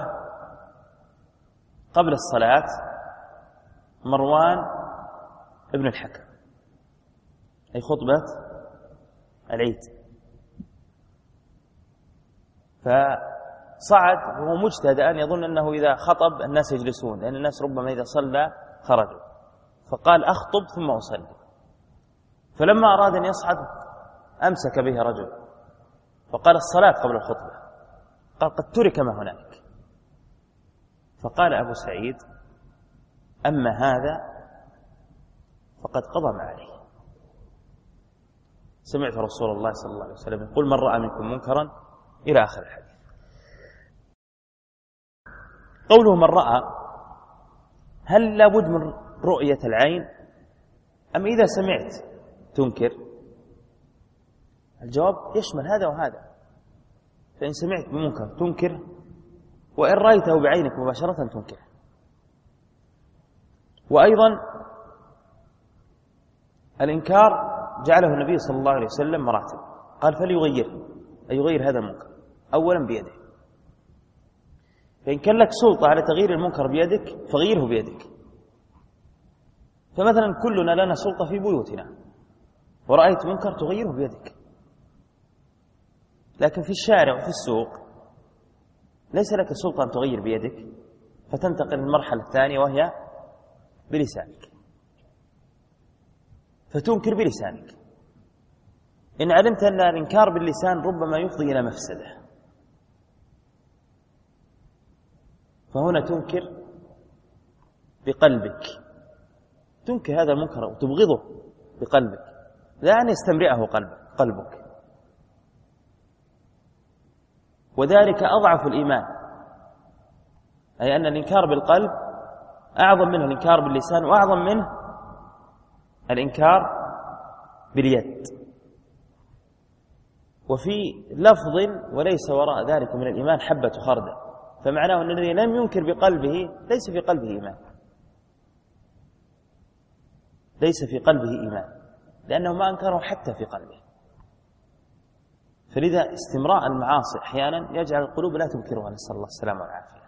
قبل الصلاة مروان ابن الحكم، أي خطبة العيد، فصعد وهو مجتهد أن يظن أنه إذا خطب الناس يجلسون، لأن الناس ربما إذا صلى خرجوا، فقال أخطب ثم أصلي. فلما أراد أن يصعد أمسك به رجل فقال الصلاة قبل الخطبة، قال قد ترك ما هناك. فقال أبو سعيد أما هذا فقد قضى ما عليه. سمعت رسول الله صلى الله عليه وسلم يقول من رأى منكم منكرا إلى آخر الحديث. قوله من رأى، هل لابد من رؤية العين أم إذا سمعت تنكر؟ الجواب يشمل هذا وهذا، فإن سمعت بمنكر تنكر، وإن رأيته بعينك مباشرة تنكر. وأيضا الإنكار جعله النبي صلى الله عليه وسلم مراتب، قال فليغيره، أي يغير هذا المنكر أولا بيده، فإن كان لك سلطة على تغيير المنكر بيدك فغيره بيدك. فمثلا كلنا لنا سلطة في بيوتنا، ورأيت منكر تغيره بيدك، لكن في الشارع وفي السوق ليس لك سلطة أن تغير بيدك، فتنتقل للمرحلة الثانية وهي بلسانك، فتنكر بلسانك. إن علمت أن الإنكار باللسان ربما يفضي إلى مفسدة، فهنا تنكر بقلبك، تنكر هذا المنكر وتبغضه بقلبك، لا أن يستمرئه قلبك قلبك وذلك أضعف الإيمان، أي أن الإنكار بالقلب أعظم منه الإنكار باللسان، وأعظم منه الإنكار باليد. وفي لفظ وليس وراء ذلك من الإيمان حبة خردل، فمعناه أن الذي لم ينكر بقلبه ليس في قلبه إيمان، ليس في قلبه إيمان، لأنه ما أنكره حتى في قلبه. فلذا استمراء المعاصي أحيانا يجعل القلوب لا تنكرها، نسأل الله السلامة والعافية.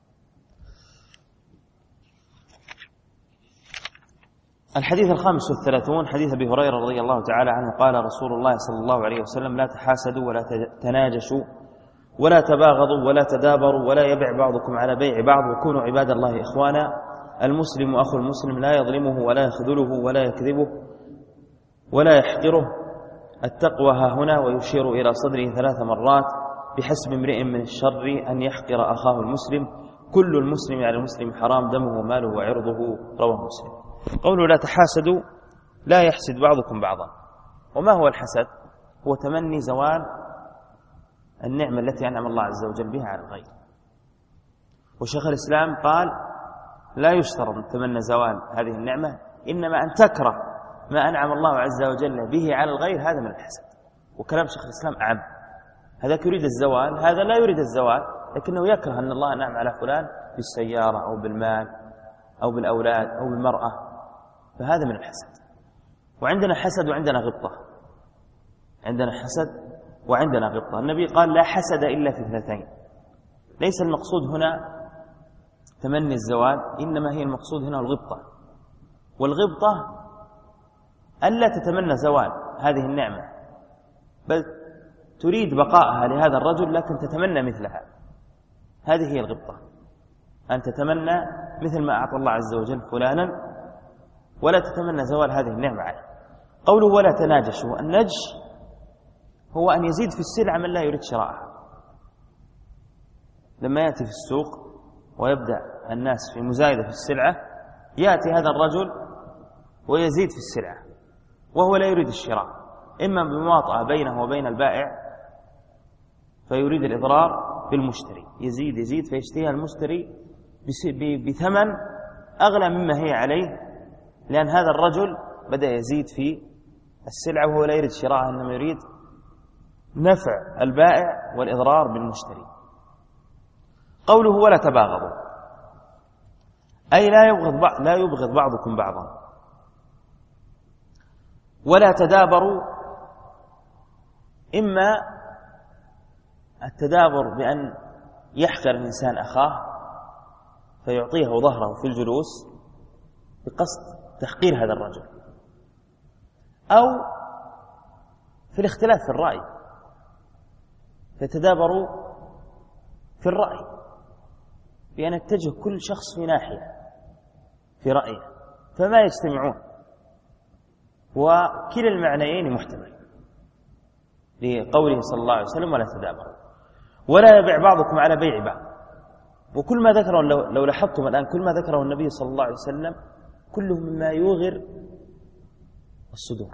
الحديث الخامس والثلاثون حديث أبي هريرة رضي الله تعالى عنه قال رسول الله صلى الله عليه وسلم لا تحاسدوا ولا تناجشوا ولا تباغضوا ولا تدابروا ولا يبع بعضكم على بيع بعض وكونوا عباد الله إخوانا، المسلم أخو المسلم لا يظلمه ولا يخذله ولا يكذبه ولا يحقره، التقوى ها هنا، ويشير إلى صدره ثلاث مرات بحسب امرئ من الشر أن يحقر أخاه المسلم، كل المسلم على المسلم حرام دمه وماله وعرضه، رواه مسلم. قوله لا تحاسدوا، لا يحسد بعضكم بعضا. وما هو الحسد؟ هو تمني زوال النعمة التي أنعم الله عز وجل بها على الغير. وشيخ الإسلام قال لا يشترط تمنى زوال هذه النعمة، إنما أن تكره ما أنعم الله عز وجل به على الغير، هذا من الحسد. وكلام شيخ الإسلام أعم، هذا يريد الزوال، هذا لا يريد الزوال، لكنه يكره أن الله أنعم على فلان بالسيارة أو بالمال أو بالأولاد أو بالمرأة، فهذا من الحسد. وعندنا حسد وعندنا غبطة، عندنا حسد وعندنا غبطة. النبي قال لا حسد إلا في اثنتين، ليس المقصود هنا تمني الزوال، إنما هي المقصود هنا الغبطة. والغبطة ألا تتمنى زوال هذه النعمة، بل تريد بقائها لهذا الرجل لكن تتمنى مثلها، هذه هي الغبطة، أن تتمنى مثل ما أعطى الله عز وجل فلانا ولا تتمنى زوال هذه النعمة عليه. قوله ولا تناجشوا، النجش هو أن يزيد في السلعة من لا يريد شراءها. لما يأتي في السوق ويبدأ الناس في مزايدة في السلعة، يأتي هذا الرجل ويزيد في السلعة وهو لا يريد الشراء، إما بمواطأة بينه وبين البائع فيريد الإضرار، بالمشتري، يزيد يزيد فيشتريها المشتري بثمن أغلى مما هي عليه، لأن هذا الرجل بدأ يزيد في السلعة وهو لا يريد شراءها، إنما يريد نفع البائع والإضرار بالمشتري. قوله ولا تباغضوا، أي لا يبغض بعض لا يبغض بعضكم بعضا. ولا تدابروا، إما التدابر بأن يحقر الإنسان أخاه فيعطيه ظهره في الجلوس بقصد تحقير هذا الرجل، أو في الاختلاف في الرأي فتدابروا في الرأي بأن يتجه كل شخص في ناحية في رأيه فما يجتمعون، وكلا المعنيين محتمل لقوله صلى الله عليه وسلم ولا تدابروا. ولا يبيع بعضكم على بيع بعض. وكل ما ذكره لو لاحظتم الآن كل ما ذكره النبي صلى الله عليه وسلم كله مما يوغر الصدور.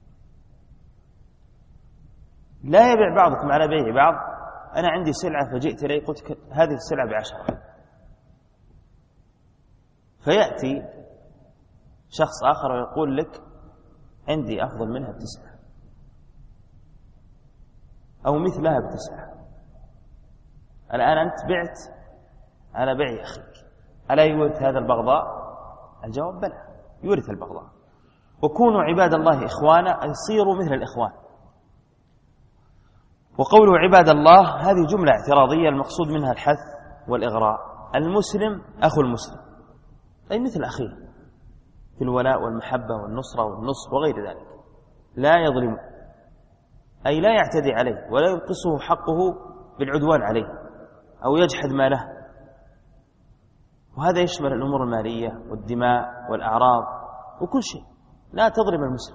لا يبيع بعضكم على بيع بعض. أنا عندي سلعة فجئت إلي قلت هذه السلعة بعشرة، فيأتي شخص آخر ويقول لك عندي أفضل منها بتسعة أو مثلها بتسعة. الآن أنت بعت على بيع أخيك، ألا يورث هذا البغضاء؟ الجواب بلى، يورث البغضاء. وكونوا عباد الله إخوانا، أي صيروا مثل الإخوان. وقوله عباد الله هذه جملة اعتراضية المقصود منها الحث والإغراء. المسلم أخو المسلم، أي مثل أخيه في الولاء والمحبة والنصرة والنصر وغير ذلك. لا يظلم، أي لا يعتدي عليه ولا ينقصه حقه بالعدوان عليه أو يجحد ماله. وهذا يشمل الأمور المالية والدماء والأعراض وكل شيء. لا تظلم المسلم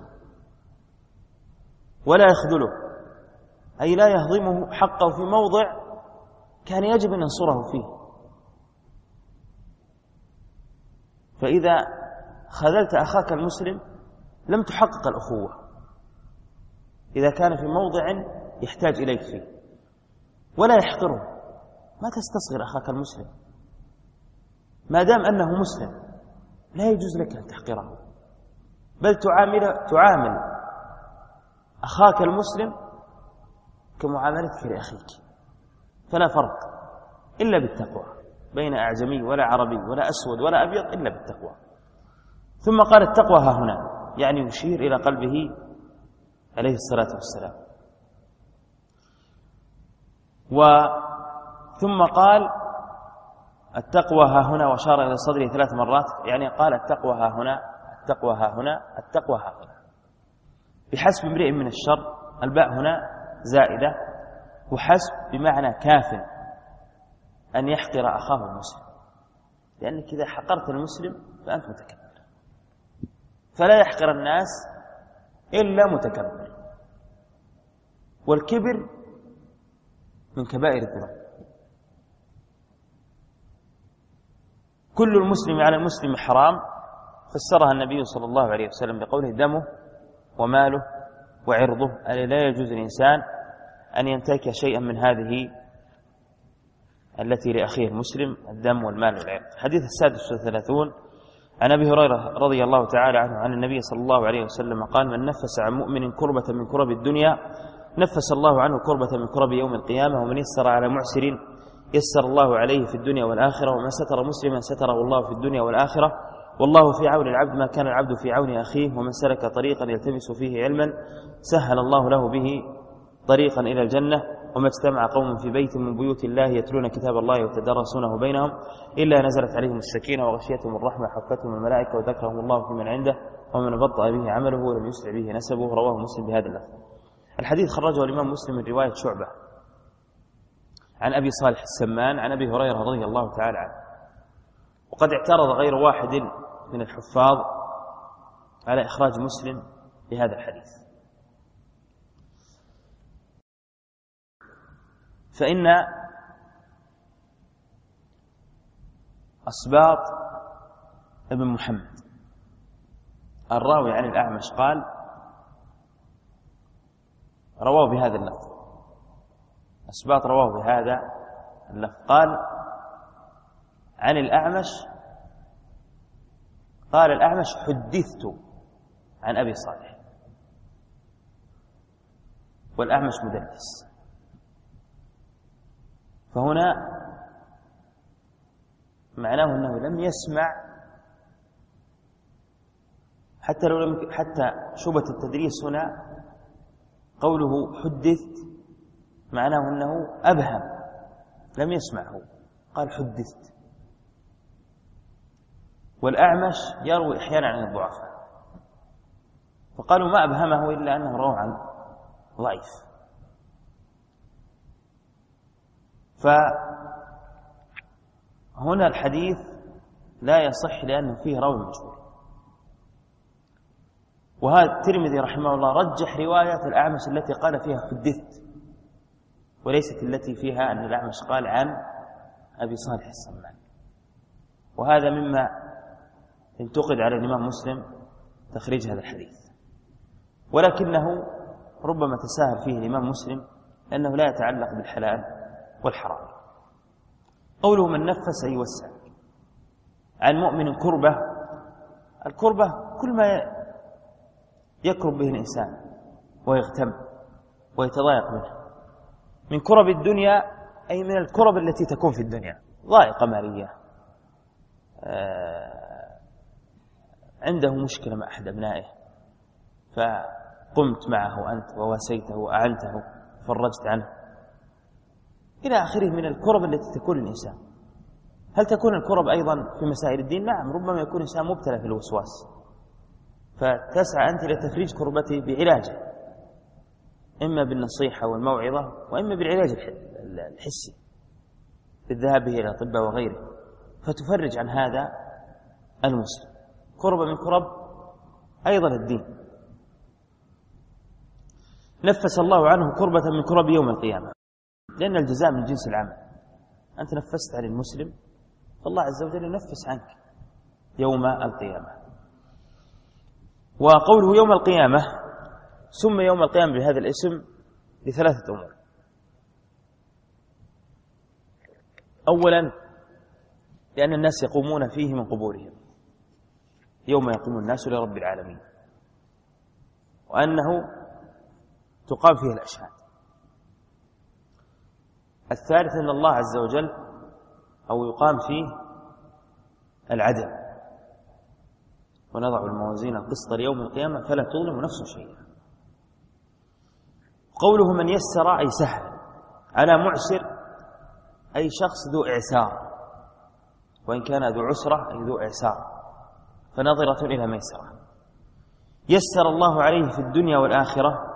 ولا يخذله، أي لا يهضمه حقه في موضع كان يجب أن ينصره فيه. فإذا خذلت أخاك المسلم لم تحقق الأخوة إذا كان في موضع يحتاج إليك فيه. ولا يحقره، ما تستصغر أخاك المسلم ما دام أنه مسلم، لا يجوز لك أن تحقره، بل تعامل تعامل أخاك المسلم كمعاملتك لأخيك. فلا فرق إلا بالتقوى بين أعجمي ولا عربي ولا أسود ولا أبيض إلا بالتقوى. ثم قال التقوى ها هنا، يعني يشير إلى قلبه عليه الصلاة والسلام. وثم قال التقوى ها هنا وأشار إلى صدره ثلاث مرات، يعني قال التقوى ها هنا التقوى ها هنا التقوى ها هنا، بحسب امرئ من الشر. الباء هنا زائدة، وحسب بمعنى كاف أن يحقر أخاه المسلم، لأنك إذا حقرت المسلم فأنت متكبر، فلا يحقر الناس إلا متكبر، والكبر من كبائر الذنوب. كل المسلم على المسلم حرام، فسرها النبي صلى الله عليه وسلم بقوله دمه وماله وعرضه، أي لا يجوز للإنسان أن ينتهك شيئا من هذه التي لأخيه المسلم، الدم والمال والعرض. حديث السادس والثلاثون عن أبي هريرة رضي الله تعالى عنه عن النبي صلى الله عليه وسلم قال من نفس عن مؤمن كربة من كرب الدنيا نفس الله عنه كربة من كرب يوم القيامة، ومن يسر على معسر يسر الله عليه في الدنيا والآخرة، ومن ستر مسلما ستره الله في الدنيا والآخرة، والله في عون العبد ما كان العبد في عون أخيه، ومن سلك طريقا يلتمس فيه علما سهل الله له به طريقا إلى الجنة. وما اجتمع قوم في بيت من بيوت الله يتلون كتاب الله ويتدارسونه بينهم إلا نزلت عليهم السكينة وغشيتهم الرحمة حفتهم الملائكة وذكرهم الله في من عنده، ومن بطأ به عمله ولم يسرع به نسبه. رواه مسلم بهذا اللفظ. الحديث خرجه الإمام مسلم من رواية شعبة عن أبي صالح السمان عن أبي هريرة رضي الله تعالى عنه. وقد اعترض غير واحد من الحفاظ على إخراج مسلم بهذا الحديث، فإن أصباط ابن محمد الراوي عن الأعمش قال رواه بهذا اللفظ، أصباط رواه بهذا اللفظ. قال عن الأعمش، قال الأعمش حدثت عن أبي صالح، والأعمش مدلس. فهنا معناه أنه لم يسمع، حتى لو لم حتى شبهة التدريس هنا قوله حدثت معناه أنه أبهم، لم يسمعه، قال حدثت. والأعمش يروي أحيانا عن الضعفاء، فقالوا ما أبهمه إلا أنه روى عن ضعيف. فهنا الحديث لا يصح لأنه فيه راوي مجهول. وهذا الترمذي رحمه الله رجح رواية الأعمش التي قال فيها حدثت، وليست التي فيها أن الأعمش قال عن أبي صالح السمان. وهذا مما انتقد على الإمام مسلم تخريج هذا الحديث، ولكنه ربما تساهل فيه الإمام مسلم لأنه لا يتعلق بالحلال والحرام. قوله من نفس يوسع، عن مؤمن كربة. الكربة كل ما يكرب به الإنسان ويغتم ويتضايق منه، من كرب الدنيا أي من الكرب التي تكون في الدنيا، ضائقة مالية، آه عنده مشكلة مع أحد أبنائه فقمت معه أنت وواسيته وأعنته فرجت عنه، إلى آخره من الكرب التي تكون الإنسان. هل تكون الكرب أيضا في مسائل الدين؟ نعم، ربما يكون الإنسان مبتلى في الوسواس فتسعى أنت لتفريج كربته بعلاجه، إما بالنصيحة والموعظة وإما بالعلاج الحسي بالذهاب به إلى الأطباء وغيره، فتفرج عن هذا المسلم. كربة من كرب أيضا الدين. نفس الله عنه كربة من كرب يوم القيامة، لأن الجزاء من جنس العمل. أنت نفست عن المسلم فالله عز وجل ينفس عنك يوم القيامة. وقوله يوم القيامة سمي يوم القيامة بهذا الاسم لثلاثة أمور. أولا لأن الناس يقومون فيه من قبورهم يوم يقوم الناس لرب العالمين، وأنه تقام فيه الأشهاد. الثالث أن الله عز وجل أو يقام فيه العدل، ونضع الموازين القسط ليوم القيامة فلا تظلم نفس شيئا. قوله من يسر أي سهل، على معسر أي شخص ذو إعسار، وإن كان ذو عسرة أي ذو إعسار، فنظرة إلى ميسرة. يسر الله عليه في الدنيا والآخرة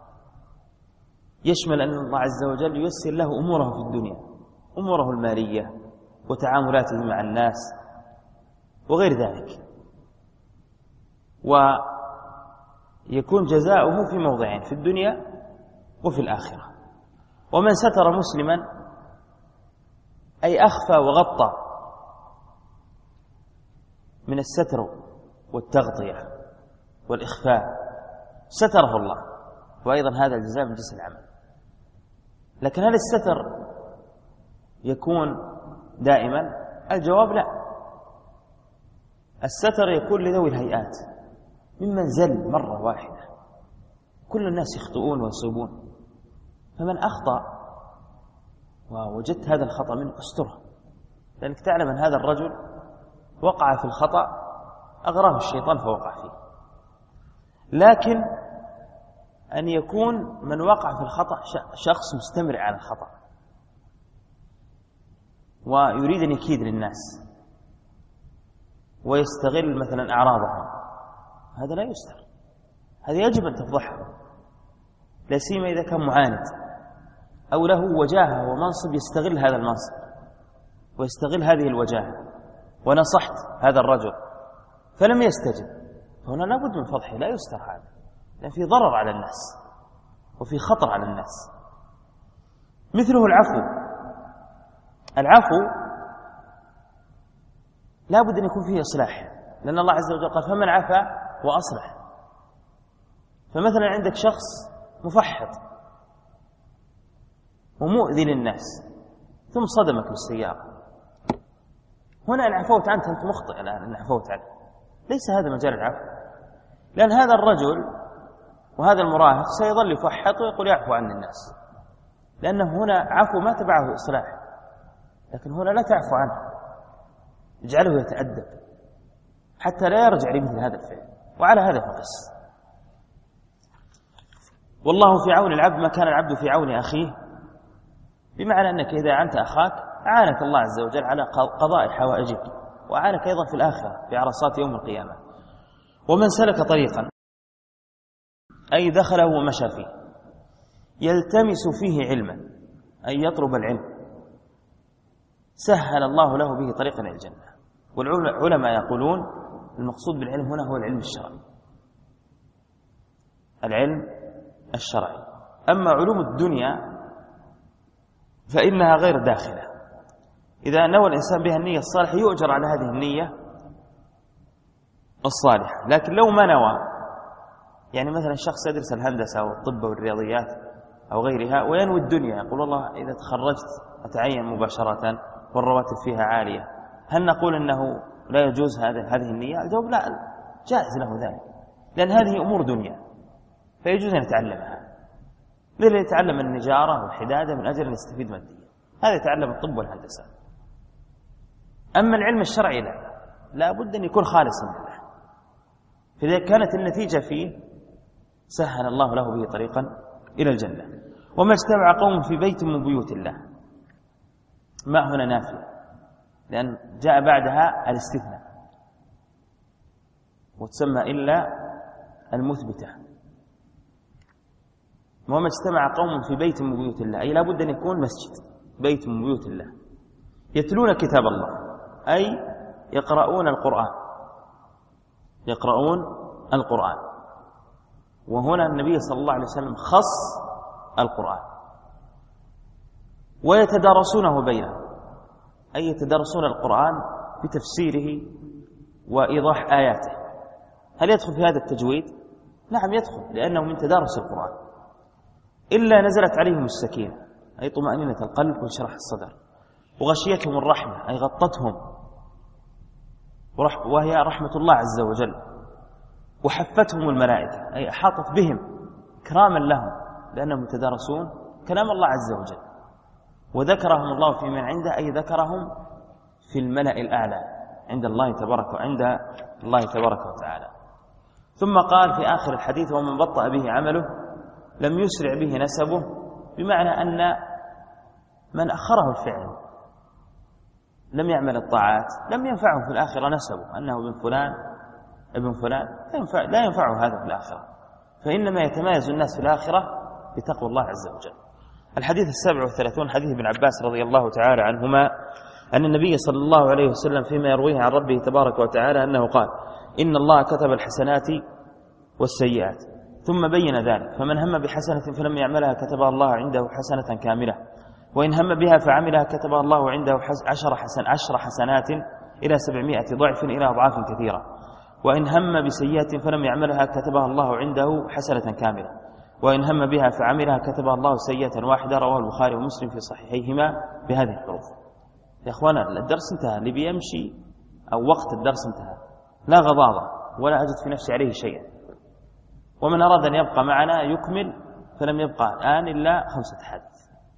يشمل أن الله عز وجل ييسر له أموره في الدنيا، أموره المالية وتعاملاته مع الناس وغير ذلك، ويكون جزاؤه في موضعين، في الدنيا وفي الآخرة. ومن ستر مسلما أي أخفى وغطى، من الستر والتغطية والإخفاء، ستره الله، وأيضا هذا الجزاء من جنس العمل. لكن هل الستر يكون دائما؟ الجواب لا. الستر يكون لذوي الهيئات ممن زل مرة واحدة، كل الناس يخطئون ويصيبون، فمن أخطأ ووجدت هذا الخطأ منه استره، لأنك تعلم أن هذا الرجل وقع في الخطأ أغراه الشيطان فوقع فيه. لكن أن يكون من وقع في الخطأ شخص مستمر على الخطأ ويريد أن يكيد للناس ويستغل مثلا أعراضهم، هذا لا يستر، هذا يجب أن تفضحه، لا سيما إذا كان معاند أو له وجاهة ومنصب يستغل هذا المنصب ويستغل هذه الوجاهة. ونصحت هذا الرجل فلم يستجب، فهنا لا بد من فضحه، لا يستر هذا، لأن في ضرر على الناس وفي خطر على الناس. مثله العفو. العفو لا بد أن يكون فيه إصلاح، لأن الله عز وجل قال فمن عفا وأصلح. فمثلا عندك شخص مفحط ومؤذي للناس، ثم صدمك بالسيارة، هنا إن عفوت عنه أنت مخطئ الآن إن عفوت عنه، ليس هذا مجال العفو، لأن هذا الرجل وهذا المراهق سيظل يفحط ويقول يعفو عن الناس، لأنه هنا عفو ما تبعه إصلاح، لكن هنا لا تعفو عنه، اجعله يتأدب حتى لا يرجع لمثل هذا الفعل، وعلى هذا فقس. والله في عون العبد ما كان العبد في عون أخيه، بمعنى أنك إذا أعنت أخاك أعانك الله عز وجل على قضاء حوائجك، وأعانك أيضا في الآخرة في عرصات يوم القيامة. ومن سلك طريقا أي دخله ومشى فيه يلتمس فيه علما أي يطلب العلم سهل الله له به طريقا إلى الجنة. والعلماء يقولون المقصود بالعلم هنا هو العلم الشرعي، العلم الشرعي. أما علوم الدنيا فإنها غير داخلة، إذا نوى الإنسان بها النية الصالحة يؤجر على هذه النية الصالحة. لكن لو ما نوى، يعني مثلا شخص يدرس الهندسة أو الطب والرياضيات أو غيرها وينوي الدنيا، يقول والله إذا تخرجت أتعين مباشرة والرواتب فيها عالية، هل نقول أنه لا يجوز هذه النية؟ الجواب لا، جائز له ذلك، لأن هذه أمور دنيا فيجوز أن يتعلمها، مثل يتعلم النجارة والحدادة من أجل أن يستفيد ماديا، هذا يتعلم الطب والهندسة. أما العلم الشرعي لا، لا بد أن يكون خالصا لله، فإذا كانت النتيجة فيه سهل الله له به طريقا إلى الجنة. وما اجتمع قوم في بيت من بيوت الله، ما هنا نافية لأن جاء بعدها الاستثناء وتسمى إلا المثبتة. وما اجتمع قوم في بيت من بيوت الله أي لا بد أن يكون مسجد، بيت من بيوت الله، يتلون كتاب الله أي يقرؤون القرآن، يقرؤون القرآن. وهنا النبي صلى الله عليه وسلم خص القرآن. ويتدارسونه بينهم أي يتدارسون القرآن بتفسيره وإيضاح آياته. هل يدخل في هذا التجويد؟ نعم يدخل، لأنه من تدارس القرآن. إلا نزلت عليهم السكينة أي طمأنينة القلب وانشراح الصدر، وغشيتهم الرحمة أي غطتهم وهي رحمة الله عز وجل، وحفتهم الملائكة أي أحاطت بهم كراما لهم لأنهم يتدارسون كلام الله عز وجل. وذكرهم الله في من عنده أي ذكرهم في الملأ الأعلى عند الله تبارك وعند الله تبارك وتعالى. ثم قال في آخر الحديث ومن بطأ به عمله لم يسرع به نسبه، بمعنى أن من أخره الفعل لم يعمل الطاعات لم ينفعه في الآخرة نسبه، أنه ابن فلان ابن فلان لا ينفع لا ينفعه هذا في الآخرة، فإنما يتميز الناس في الآخرة بتقوى الله عز وجل. الحديث السابع والثلاثون حديث ابن عباس رضي الله تعالى عنهما أن النبي صلى الله عليه وسلم فيما يرويه عن ربه تبارك وتعالى أنه قال إن الله كتب الحسنات والسيئات ثم بين ذلك، فمن هم بحسنة فلم يعملها كتبها الله عنده حسنة كاملة، وإن هم بها فعملها كتبها الله عنده عشر, حسن عشر حسنات إلى سبعمائة ضعف إلى أضعاف كثيرة، وإن هم بسيئة فلم يعملها كتبها الله عنده حسنة كاملة، وإن هم بها فعملها كتبها الله سيئة واحدة. رواه البخاري ومسلم في صحيحيهما بهذه الحروف. يا أخوانا الدرس انتهى، اللي بيمشي أو وقت الدرس انتهى، لا غضاضة ولا أجد في نفسي عليه شيئا. ومن أراد أن يبقى معنا يكمل، فلم يبقى الآن إلا خمسة حديث.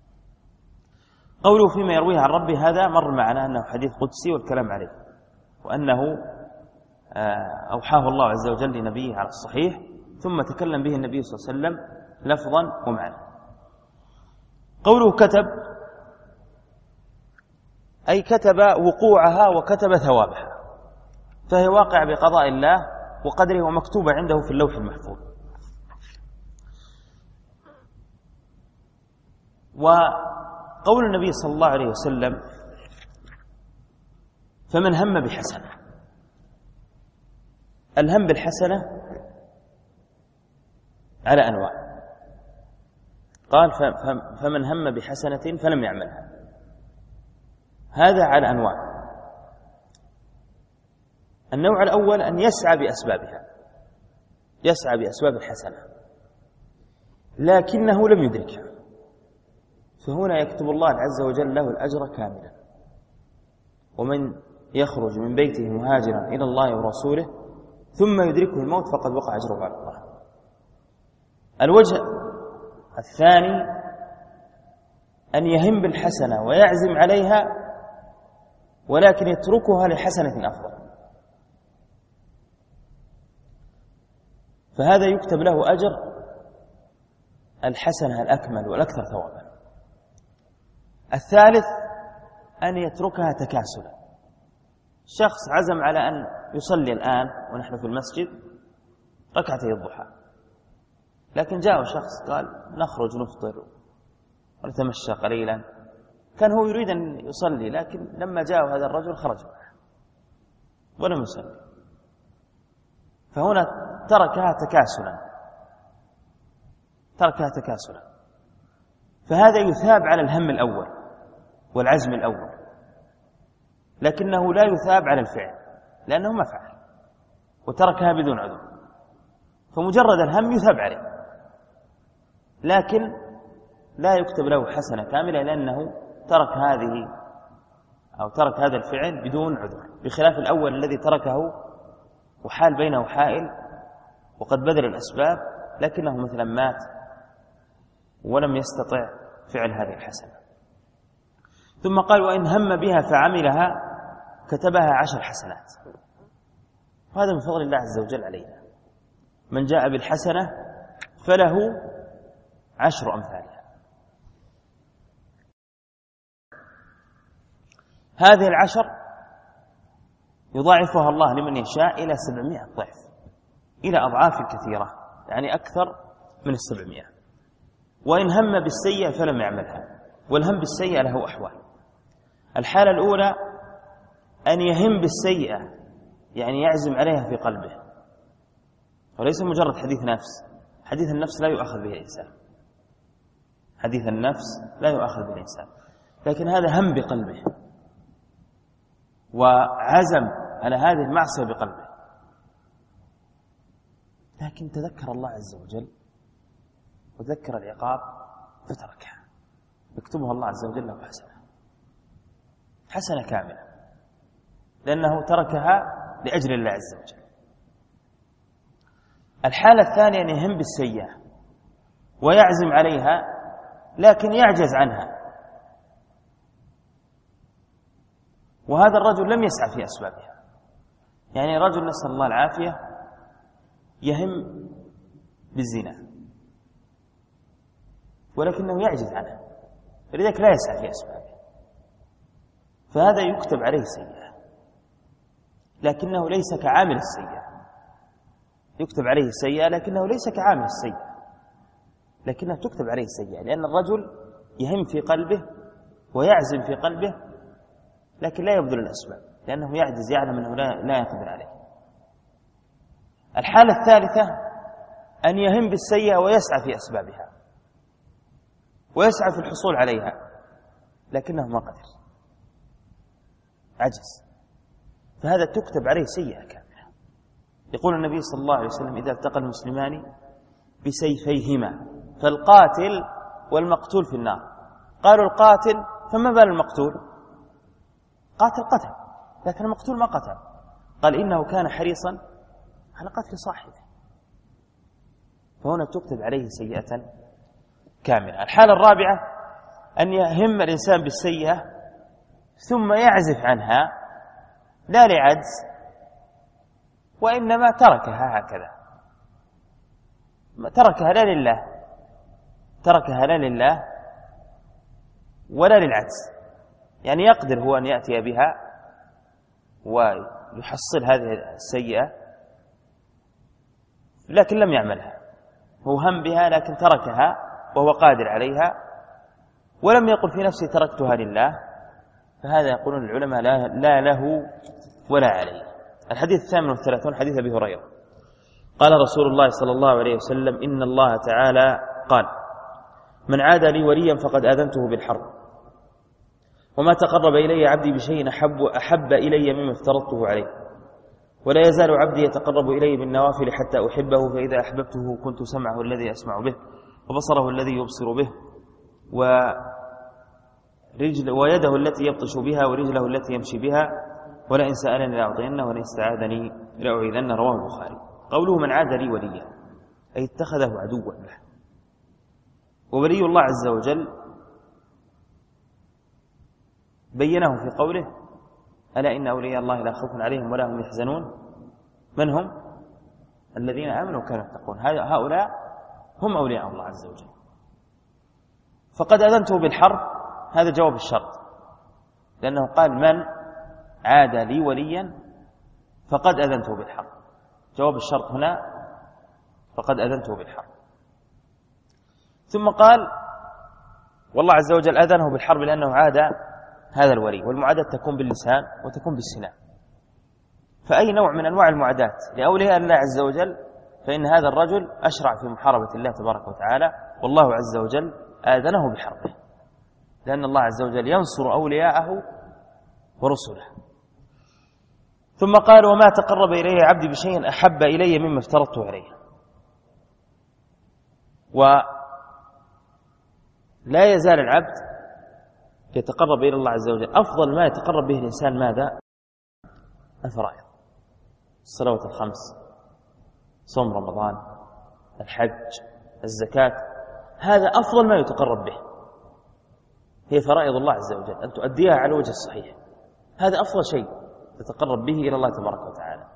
قوله فيما يرويه عن ربه هذا مر معنا أنه حديث قدسي والكلام عليه، وأنه أوحاه الله عز وجل لنبيه على الصحيح، ثم تكلم به النبي صلى الله عليه وسلم لفظا ومعنى. قوله كتب أي كتب وقوعها وكتب ثوابها، فهي واقع بقضاء الله وقدره ومكتوبة عنده في اللوح المحفوظ. وقول النبي صلى الله عليه وسلم فمن هم بحسنة، الهم بالحسنة على أنواع، قال فمن هم بحسنة فلم يعملها، هذا على أنواع. النوع الأول أن يسعى بأسبابها، يسعى بأسباب الحسنة لكنه لم يدركها، فهنا يكتب الله عز وجل له الأجر كاملا. ومن يخرج من بيته مهاجرا إلى الله ورسوله ثم يدركه الموت فقد وقع أجره على الله. الوجه الثاني أن يهم بالحسنة ويعزم عليها ولكن يتركها لحسنة أفضل، فهذا يكتب له أجر الحسنة الأكمل والأكثر ثوابا. الثالث أن يتركها تكاسلا. شخص عزم على أن يصلي الآن ونحن في المسجد ركعتي الضحى، لكن جاء شخص قال نخرج نفطر ونتمشى قليلا، كان هو يريد أن يصلي لكن لما جاء هذا الرجل خرج معه ولم يصلي، فهنا تركها تكاسلا تركها تكاسلا فهذا يثاب على الهم الأول والعزم الأول، لكنه لا يثاب على الفعل لأنه ما فعل وتركها بدون عذر، فمجرد الهم يثاب عليه لكن لا يكتب له حسنة كاملة لأنه ترك هذه أو ترك هذا الفعل بدون عذر، بخلاف الأول الذي تركه وحال بينه حائل وقد بذل الأسباب لكنه مثلا مات ولم يستطع فعل هذه الحسنة. ثم قال وإن هم بها فعملها كتبها عشر حسنات، وهذا من فضل الله عز وجل علينا. من جاء بالحسنة فله عشر أمثالها. هذه العشر يضاعفها الله لمن يشاء إلى سبعمائة ضعف، إلى أضعاف كثيرة، يعني أكثر من السبعمائة. وإن هم بالسيئة فلم يعملها، والهم بالسيئة له أحوال. الحالة الأولى أن يهم بالسيئة، يعني يعزم عليها في قلبه، وليس مجرد حديث نفس. حديث النفس لا يؤخذ به الإنسان، حديث النفس لا يؤخذ به الإنسان، لكن هذا هم بقلبه وعزم على هذه المعصية بقلبه، لكن تذكر الله عز وجل وتذكر العقاب فتركها، يكتبها الله عز وجل له حسنة حسنة كاملة، لأنه تركها لأجل الله عز وجل. الحالة الثانية أن يهم بالسيئة ويعزم عليها لكن يعجز عنها، وهذا الرجل لم يسعى في أسبابها. يعني رجل نسأل الله العافية يهم بالزنا ولكنه يعجز عنها، فلذلك لا يسعى في أسبابها، فهذا يكتب عليه سيئة لكنه ليس كعامل السيئة. يكتب عليه سيئة لكنه ليس كعامل السيئة، لكنها تكتب عليه سيئة، لأن الرجل يهم في قلبه ويعزم في قلبه لكن لا يبذل الأسباب لأنه يعجز، يعلم أنه لا, لا يقدر عليه. الحالة الثالثة أن يهم بالسيئة ويسعى في أسبابها ويسعى في الحصول عليها لكنه ما قدر، عجز، فهذا تكتب عليه سيئة كاملة. يقول النبي صلى الله عليه وسلم إذا التقى المسلمان بسيفيهما فالقاتل والمقتول في النار. قالوا القاتل فما بال المقتول؟ قاتل قتل لكن المقتول ما قتل. قال إنه كان حريصا على قتل صاحبه، فهنا تكتب عليه سيئة كاملة. الحالة الرابعة أن يهم الإنسان بالسيئة ثم يعزف عنها لا لعجز وإنما تركها هكذا، تركها لا لله تركها لا لله ولا للعجز، يعني يقدر هو أن يأتي بها ويحصل هذه السيئة لكن لم يعملها، هو هم بها لكن تركها وهو قادر عليها ولم يقل في نفسه تركتها لله، فهذا يقولون العلماء لا, لا له ولا عليه. الحديث الثامن والثلاثون حديث أبي هريرة قال رسول الله صلى الله عليه وسلم إن الله تعالى قال من عادى لي وليا فقد آذنته بالحرب وما تقرب إلي عبدي بشيء أحب, أحب إلي مما افترضته عليه ولا يزال عبدي يتقرب إلي بالنوافل حتى أحبه فإذا أحببته كنت سمعه الذي أسمع به وبصره الذي يبصر به رجل ويده التي يبطش بها ورجله التي يمشي بها، ولئن سألني لأعطينه ولئن استعاذني لأعيذن. رواه البخاري. قوله من عاد لي وليا أي اتخذه عدوا له. وولي الله عز وجل بينه في قوله ألا إن أولياء الله لا خوف عليهم ولا هم يحزنون. من هم؟ الذين آمنوا وكانوا يتقون. هؤلاء هم أولياء الله عز وجل. فقد أذنته بالحرب، هذا جواب الشرط، لأنه قال من عاد لي وليا فقد أذنته بالحرب. جواب الشرط هنا فقد أذنته بالحرب. ثم قال والله عز وجل أذنه بالحرب لأنه عاد هذا الولي، والمعاداة تكون باللسان وتكون بالسنان. فأي نوع من أنواع المعاداة لأولياء الله عز وجل فإن هذا الرجل أشرع في محاربة الله تبارك وتعالى، والله عز وجل آذنه بحربه، لأن الله عز وجل ينصر أولياءه ورسله. ثم قال وما تقرب إلي عبدي بشيء أحب إلي مما افترضته عليه. ولا يزال العبد يتقرب إلى الله عز وجل. أفضل ما يتقرب به الإنسان ماذا؟ الفرائض، الصلوات الخمس، صوم رمضان، الحج، الزكاة، هذا أفضل ما يتقرب به، هي فرائض الله عز وجل أن تؤديها على الوجه الصحيح. هذا أفضل شيء تتقرب به إلى الله تبارك وتعالى.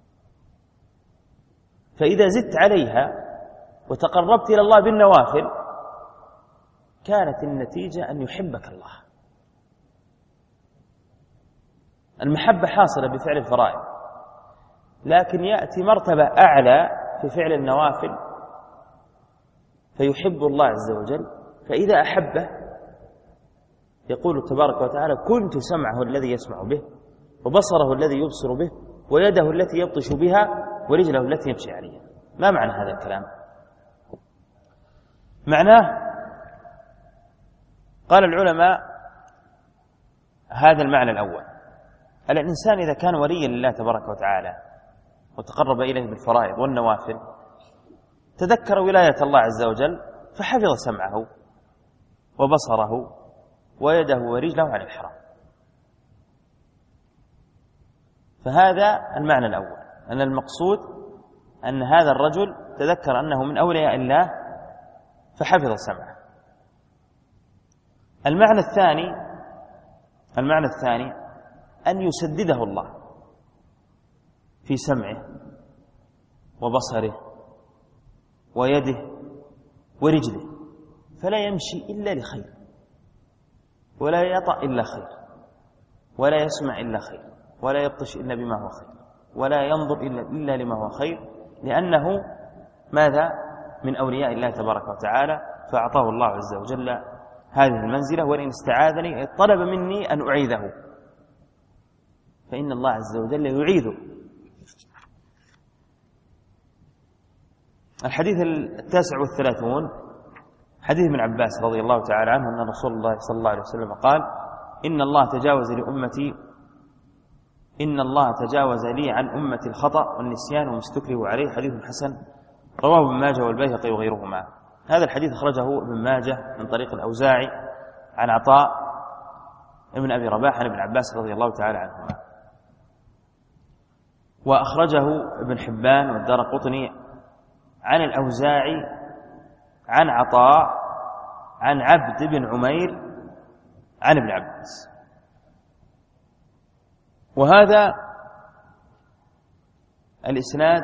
فإذا زدت عليها وتقربت إلى الله بالنوافل كانت النتيجة أن يحبك الله. المحبة حاصلة بفعل الفرائض، لكن يأتي مرتبة أعلى في فعل النوافل فيحب الله عز وجل، فإذا أحبه يقول تبارك وتعالى كنت سمعه الذي يسمع به وبصره الذي يبصر به ويده التي يبطش بها ورجله التي يمشي عليها. ما معنى هذا الكلام؟ معناه قال العلماء هذا المعنى الأول: الإنسان إذا كان وليا لله تبارك وتعالى وتقرب إليه بالفرائض والنوافل تذكر ولاية الله عز وجل فحفظ سمعه وبصره ويده ورجله عن الحرام. فهذا المعنى الأول، أن المقصود أن هذا الرجل تذكر أنه من أولياء الله فحفظ سمعه. المعنى الثاني المعنى الثاني أن يسدده الله في سمعه وبصره ويده ورجله، فلا يمشي إلا لخير، ولا يطأ إلا خير، ولا يسمع إلا خير، ولا يبطش إلا بما هو خير، ولا ينظر إلا, إلا لما هو خير، لأنه ماذا؟ من أولياء الله تبارك وتعالى، فأعطاه الله عز وجل هذه المنزلة. وإن استعاذني طلب مني أن أعيذه، فإن الله عز وجل يعيذه. الحديث التاسع والثلاثون حديث ابن عباس رضي الله تعالى عنه أن رسول الله صلى الله عليه وسلم قال: إن الله تجاوز لأمتي إن الله تجاوز لي عن أمتي الخطأ والنسيان وما استكرهوا عليه. حديث حسن رواه ابن ماجه والبيهقي وغيرهما. هذا الحديث أخرجه ابن ماجه من طريق الأوزاعي عن عطاء ابن أبي رباح عن ابن عباس رضي الله تعالى عنهما، وأخرجه ابن حبان والدارقطني عن الأوزاعي عن عطاء عن عبد بن عمير عن ابن عباس. وهذا الإسناد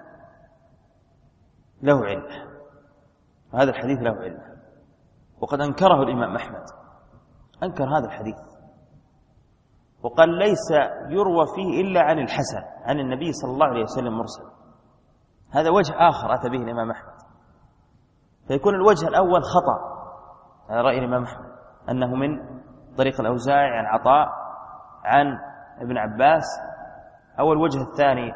له علة، وهذا الحديث له علة، وقد أنكره الإمام أحمد، أنكر هذا الحديث وقال ليس يروى فيه إلا عن الحسن عن النبي صلى الله عليه وسلم مرسل. هذا وجه آخر أتى به الإمام أحمد، فيكون الوجه الأول خطأ على رأي الإمام أحمد أنه من طريق الأوزاعي عن عطاء عن ابن عباس، أو الوجه الثاني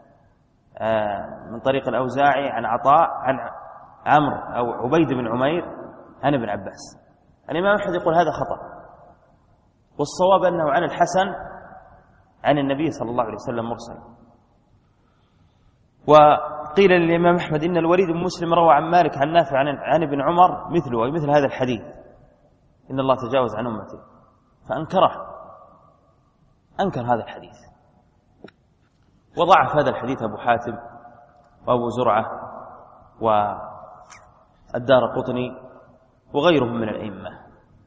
من طريق الأوزاعي عن عطاء عن عمرو أو عبيد بن عمير عن ابن عباس. الإمام أحمد يقول هذا خطأ، والصواب أنه عن الحسن عن النبي صلى الله عليه وسلم مرسل. وقيل للإمام أحمد إن الوليد بن مسلم روى عن مالك عن نافع عن, عن ابن عمر مثله، أي مثل هذا الحديث: إن الله تجاوز عن أمتي. فأنكره، أنكر هذا الحديث، وضعف هذا الحديث أبو حاتم وأبو زرعة والدارقطني وغيرهم من الأئمة.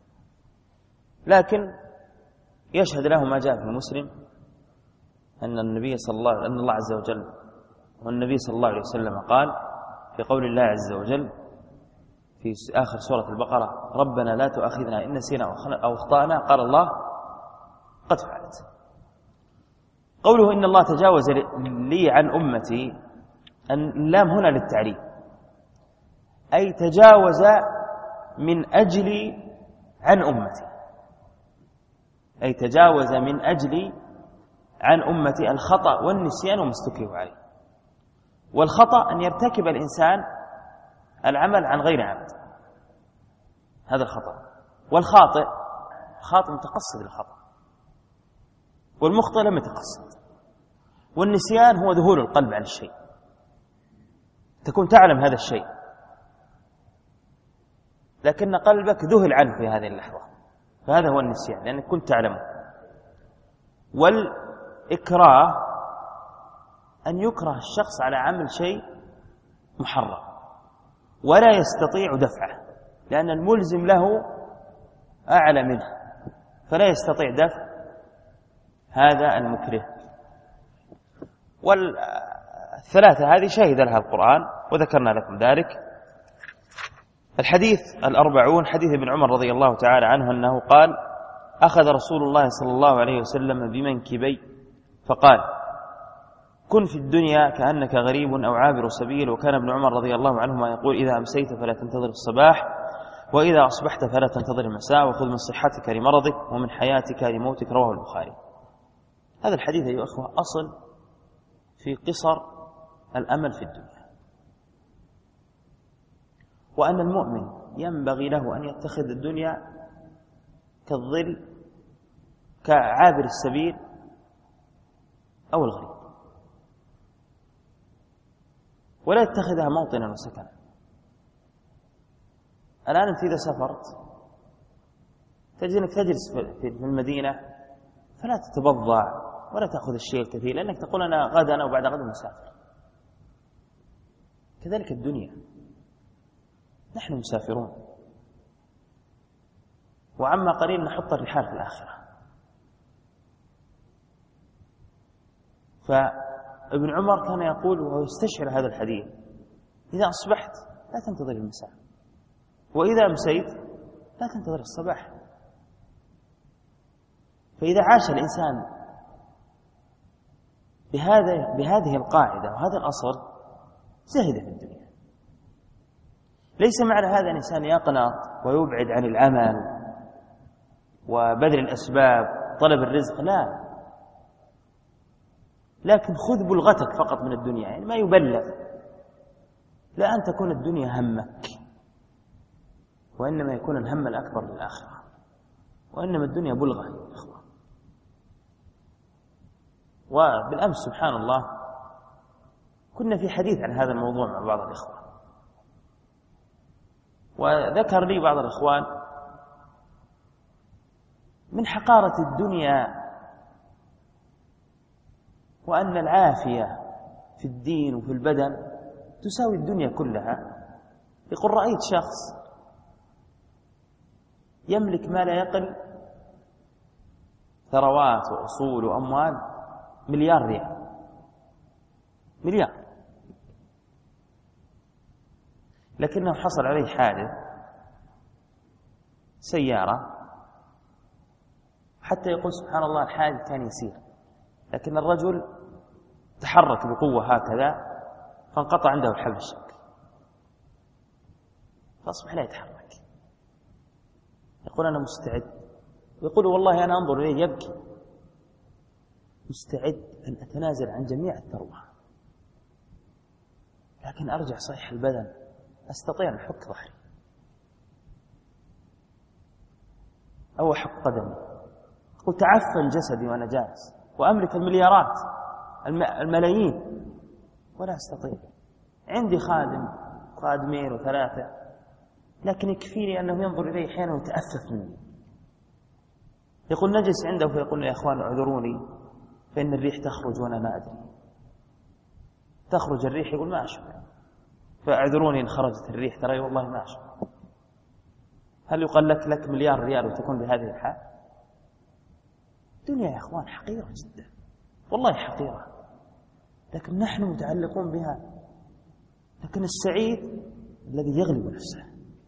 لكن يشهد له ما جاء في مسلم أن النبي صلى الله أن الله عز وجل والنبي صلى الله عليه وسلم قال في قول الله عز وجل في آخر سورة البقرة: ربنا لا تؤاخذنا إن نسينا أو أخطأنا، قال الله: قد فعلت. قوله إن الله تجاوز لي عن أمتي، اللام هنا للتعريف، أي تجاوز من أجلي عن أمتي، أي تجاوز من أجلي عن أمتي الخطأ والنسيان وما استكرهوا عليه. والخطأ أن يرتكب الإنسان العمل عن غير عمد، هذا الخطأ. والخاطئ خاطئ متقصد للخطأ، والمخطئ لم يتقصد. والنسيان هو ذهول القلب عن الشيء، تكون تعلم هذا الشيء لكن قلبك ذهل عنه في هذه اللحظة، فهذا هو النسيان لأنك كنت تعلمه. والإكراه أن يكره الشخص على عمل شيء محرم ولا يستطيع دفعه، لأن الملزم له أعلى منه فلا يستطيع دفع هذا المكره. والثلاثة هذه شهد لها القرآن وذكرنا لكم ذلك. الحديث الأربعون حديث ابن عمر رضي الله تعالى عنه أنه قال: أخذ رسول الله صلى الله عليه وسلم بمنكبي فقال: كن في الدنيا كأنك غريب أو عابر سبيل. وكان ابن عمر رضي الله عنهما يقول: إذا أمسيت فلا تنتظر الصباح، وإذا أصبحت فلا تنتظر المساء، وخذ من صحتك لمرضك ومن حياتك لموتك. رواه البخاري. هذا الحديث أيها الأخوة أصل في قصر الأمل في الدنيا، وأن المؤمن ينبغي له أن يتخذ الدنيا كالظل كعابر السبيل أو الغريب، ولا يتخذها موطنا وسكنا. الآن أنت إذا سافرت تجد أنك تجلس في المدينة فلا تتبضع ولا تأخذ الشيء الكثير، لأنك تقول أنا غدا أو بعد غد مسافر. كذلك الدنيا، نحن مسافرون، وعما قليل نحط الرحال في الآخرة. فابن عمر كان يقول وهو يستشعر هذا الحديث: إذا أصبحت لا تنتظر المساء، وإذا أمسيت لا تنتظر الصباح. فإذا عاش الإنسان بهذا بهذه القاعدة وهذا الأصل زهد في الدنيا. ليس معنى هذا الإنسان يقنط ويبعد عن العمل وبذل الأسباب طلب الرزق، لا، لكن خذ بلغتك فقط من الدنيا، يعني ما يبلغ، لا أن تكون الدنيا همك، وإنما يكون الهم الأكبر للآخرة، وإنما الدنيا بلغة يا إخوة. وبالأمس سبحان الله كنا في حديث عن هذا الموضوع مع بعض الإخوة، وذكر لي بعض الإخوان من حقارة الدنيا وأن العافية في الدين وفي البدن تساوي الدنيا كلها. يقول: رأيت شخص يملك ما لا يقل ثروات وأصول وأموال مليار ريال، مليار، لكنه حصل عليه حادث سيارة، حتى يقول سبحان الله الحادث كان يسير، لكن الرجل تحرك بقوة هكذا فانقطع عنده الحبل الشوكي فأصبح لا يتحرك. يقول: أنا مستعد، ويقول: والله أنا أنظر إليه يبكي، مستعد أن أتنازل عن جميع الثروة، لكن أرجع صحيح البدن، أستطيع أن أحك ظهري أو أحك قدمي. يقول: تعفن جسدي وأنا جالس وأملك المليارات الملايين ولا أستطيع، عندي خادم خادمين وثلاثة، لكن يكفيني أنه ينظر إلي أحيانا ويتأسف مني. يقول نجلس عنده فيقول يا إخوان اعذروني فإن الريح تخرج وأنا ما أدري. تخرج الريح يقول ما أشعر، فاعذروني إن خرجت الريح ترى والله ما أشعر. هل يقال لك لك مليار ريال وتكون بهذه الحال؟ الدنيا يا إخوان حقيرة جدا، والله حقيرة، لكن نحن متعلقون بها. لكن السعيد الذي يغلب نفسه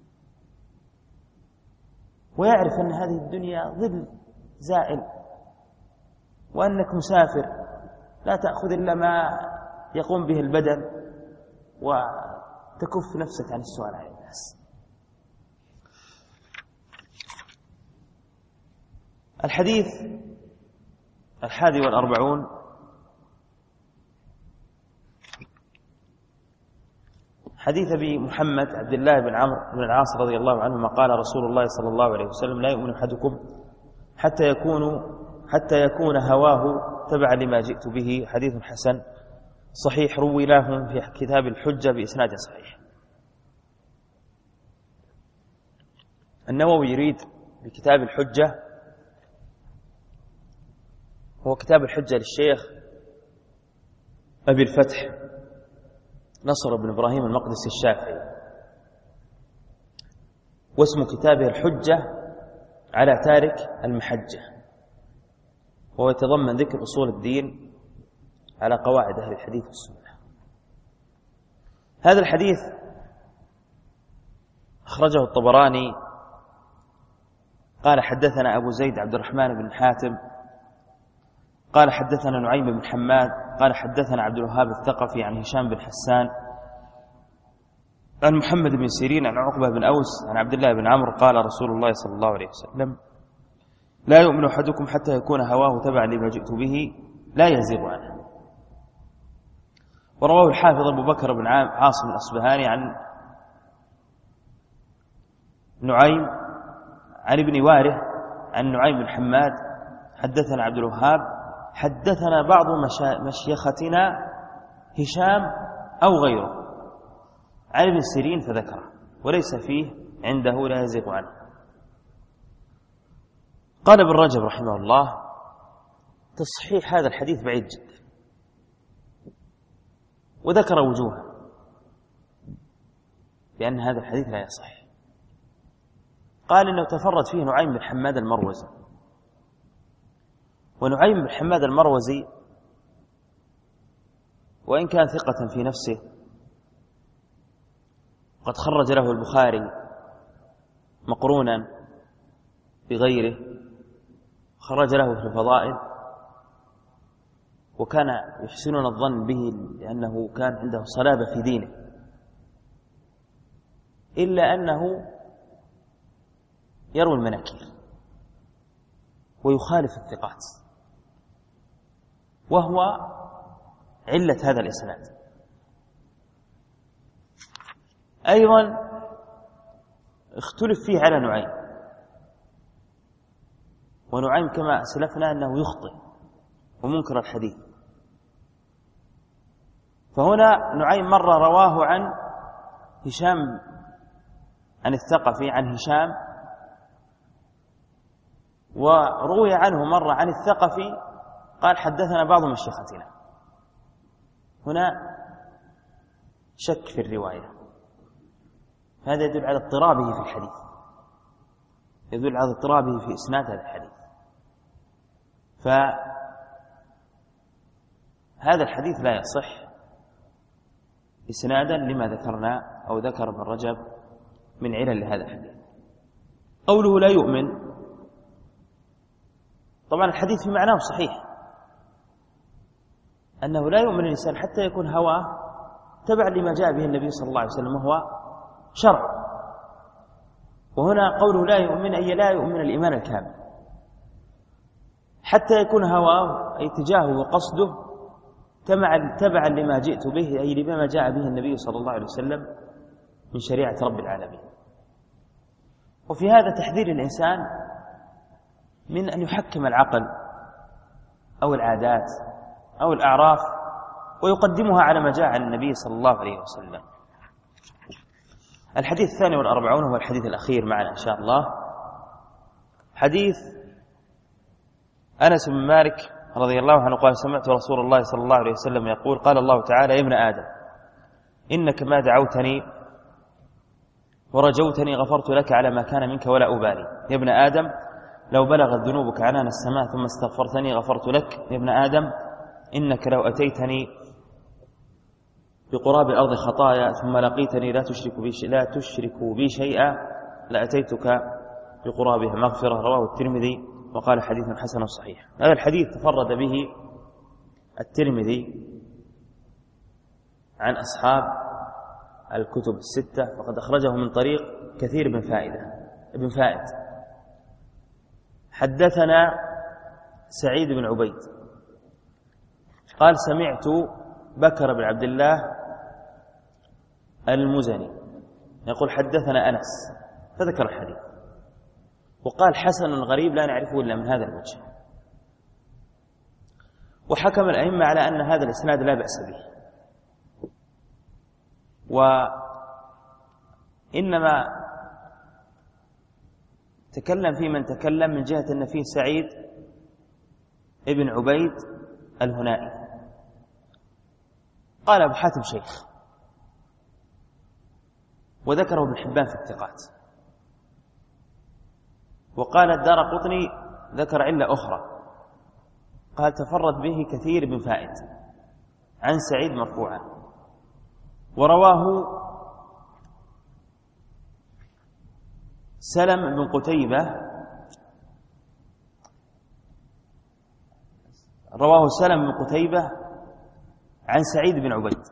ويعرف أن هذه الدنيا ظل زائل، وأنك مسافر لا تأخذ إلا ما يقوم به البدن، وتكف نفسك عن السؤال عن الناس. الحديث الحادي والأربعون حديث أبي محمد عبد الله بن عمرو بن العاص رضي الله عنهما قال رسول الله صلى الله عليه وسلم لا يؤمن أحدكم حتى يكون حتى يكون هواه تبعا لما جئت به. حديث حسن صحيح روي له في كتاب الحجة بإسناد صحيح. النووي يريد بكتاب الحجة هو كتاب الحجة للشيخ أبي الفتح نصر بن إبراهيم المقدسي الشافعي، واسم كتابه الحجة على تارك المحجة، وهو يتضمن ذكر أصول الدين على قواعد أهل الحديث والسنة. هذا الحديث أخرجه الطبراني قال حدثنا أبو زيد عبد الرحمن بن حاتم قال حدثنا نعيم بن حماد قال حدثنا عبد الوهاب الثقفي عن هشام بن حسان عن محمد بن سيرين عن عقبة بن أوس عن عبد الله بن عمرو قال رسول الله صلى الله عليه وسلم لا يؤمن أحدكم حتى يكون هواه تبعا لما جئت به لا يزيغ عنه. ورواه الحافظ أبو بكر بن عاصم الأصبهاني عن نعيم عن ابن واره عن نعيم بن حماد حدثنا عبد الوهاب حدثنا بعض مشيختنا هشام أو غيره عن ابن سيرين فذكره وليس فيه عنده لا يزيغ عنه. قال ابن رجب رحمه الله تصحيح هذا الحديث بعيد جدا، وذكر وجوها بأن هذا الحديث لا يصح. قال إنه تفرد فيه نعيم بن حماد المروزي، ونعيم بن حماد المروزي وإن كان ثقة في نفسه قد خرج له البخاري مقرونا بغيره، خرج له في الفضائل، وكان يحسنون الظن به لأنه كان عنده صلابة في دينه، إلا أنه يروي المناكير ويخالف الثقات، وهو علة هذا الإسناد. أيضا اختلف فيه على نعيم، ونعيم كما أسلفنا أنه يخطئ ومنكر الحديث. فهنا نعيم مرة رواه عن هشام عن الثقفي عن هشام، وروي عنه مرة عن الثقفي قال حدثنا بعض مشيختنا. هنا شك في الرواية، هذا يدل على اضطرابه في الحديث، يدل على اضطرابه في إسناد هذا الحديث. فهذا الحديث لا يصح إسنادا لما ذكرنا أو ذكر ابن رجب من علل لهذا الحديث. قوله لا يؤمن، طبعا الحديث في معناه صحيح، أنه لا يؤمن الإنسان حتى يكون هواه تبع لما جاء به النبي صلى الله عليه وسلم وهو شرع. وهنا قوله لا يؤمن أي لا يؤمن الإيمان الكامل، حتى يكون هواه أي اتجاهه وقصده تبعا لما جئت به أي لما جاء به النبي صلى الله عليه وسلم من شريعة رب العالمين. وفي هذا تحذير الإنسان من أن يحكم العقل أو العادات أو الأعراف ويقدمها على ما جاء عن النبي صلى الله عليه وسلم. الحديث الثاني والأربعون هو الحديث الأخير معنا إن شاء الله، حديث أنس بن مالك رضي الله عنه قال سمعت رسول الله صلى الله عليه وسلم يقول قال الله تعالى يا ابن آدم إنك ما دعوتني ورجوتني غفرت لك على ما كان منك ولا أبالي. يا ابن آدم لو بلغت ذنوبك عنان السماء ثم استغفرتني غفرت لك. يا ابن آدم إنك لو أتيتني بقراب الأرض خطايا ثم لقيتني لا تشرك بي لا تشرك بي شيئا لأتيتك بقرابها مغفرة. رواه الترمذي وقال حديث حسن صحيح. هذا الحديث تفرد به الترمذي عن أصحاب الكتب الستة، فقد أخرجه من طريق كثير بن فائدة ابن فائد. حدثنا سعيد بن عبيد قال سمعت بكر بن عبد الله المزني يقول حدثنا أنس، فذكر الحديث وقال حسن غريب لا نعرفه إلا من هذا الوجه. وحكم الأئمة على أن هذا الإسناد لا بأس به، وإنما تكلم في من تكلم من جهة أن فيه سعيد ابن عبيد الهنائي. قال أبو حاتم شيخ، وذكره ابن حبان في الثقات، وقال الدارقطني ذكر علة أخرى قال تفرد به كثير بن فائد عن سعيد مرفوعا، ورواه سلم بن قتيبة رواه سلم بن قتيبة عن سعيد بن عبيد،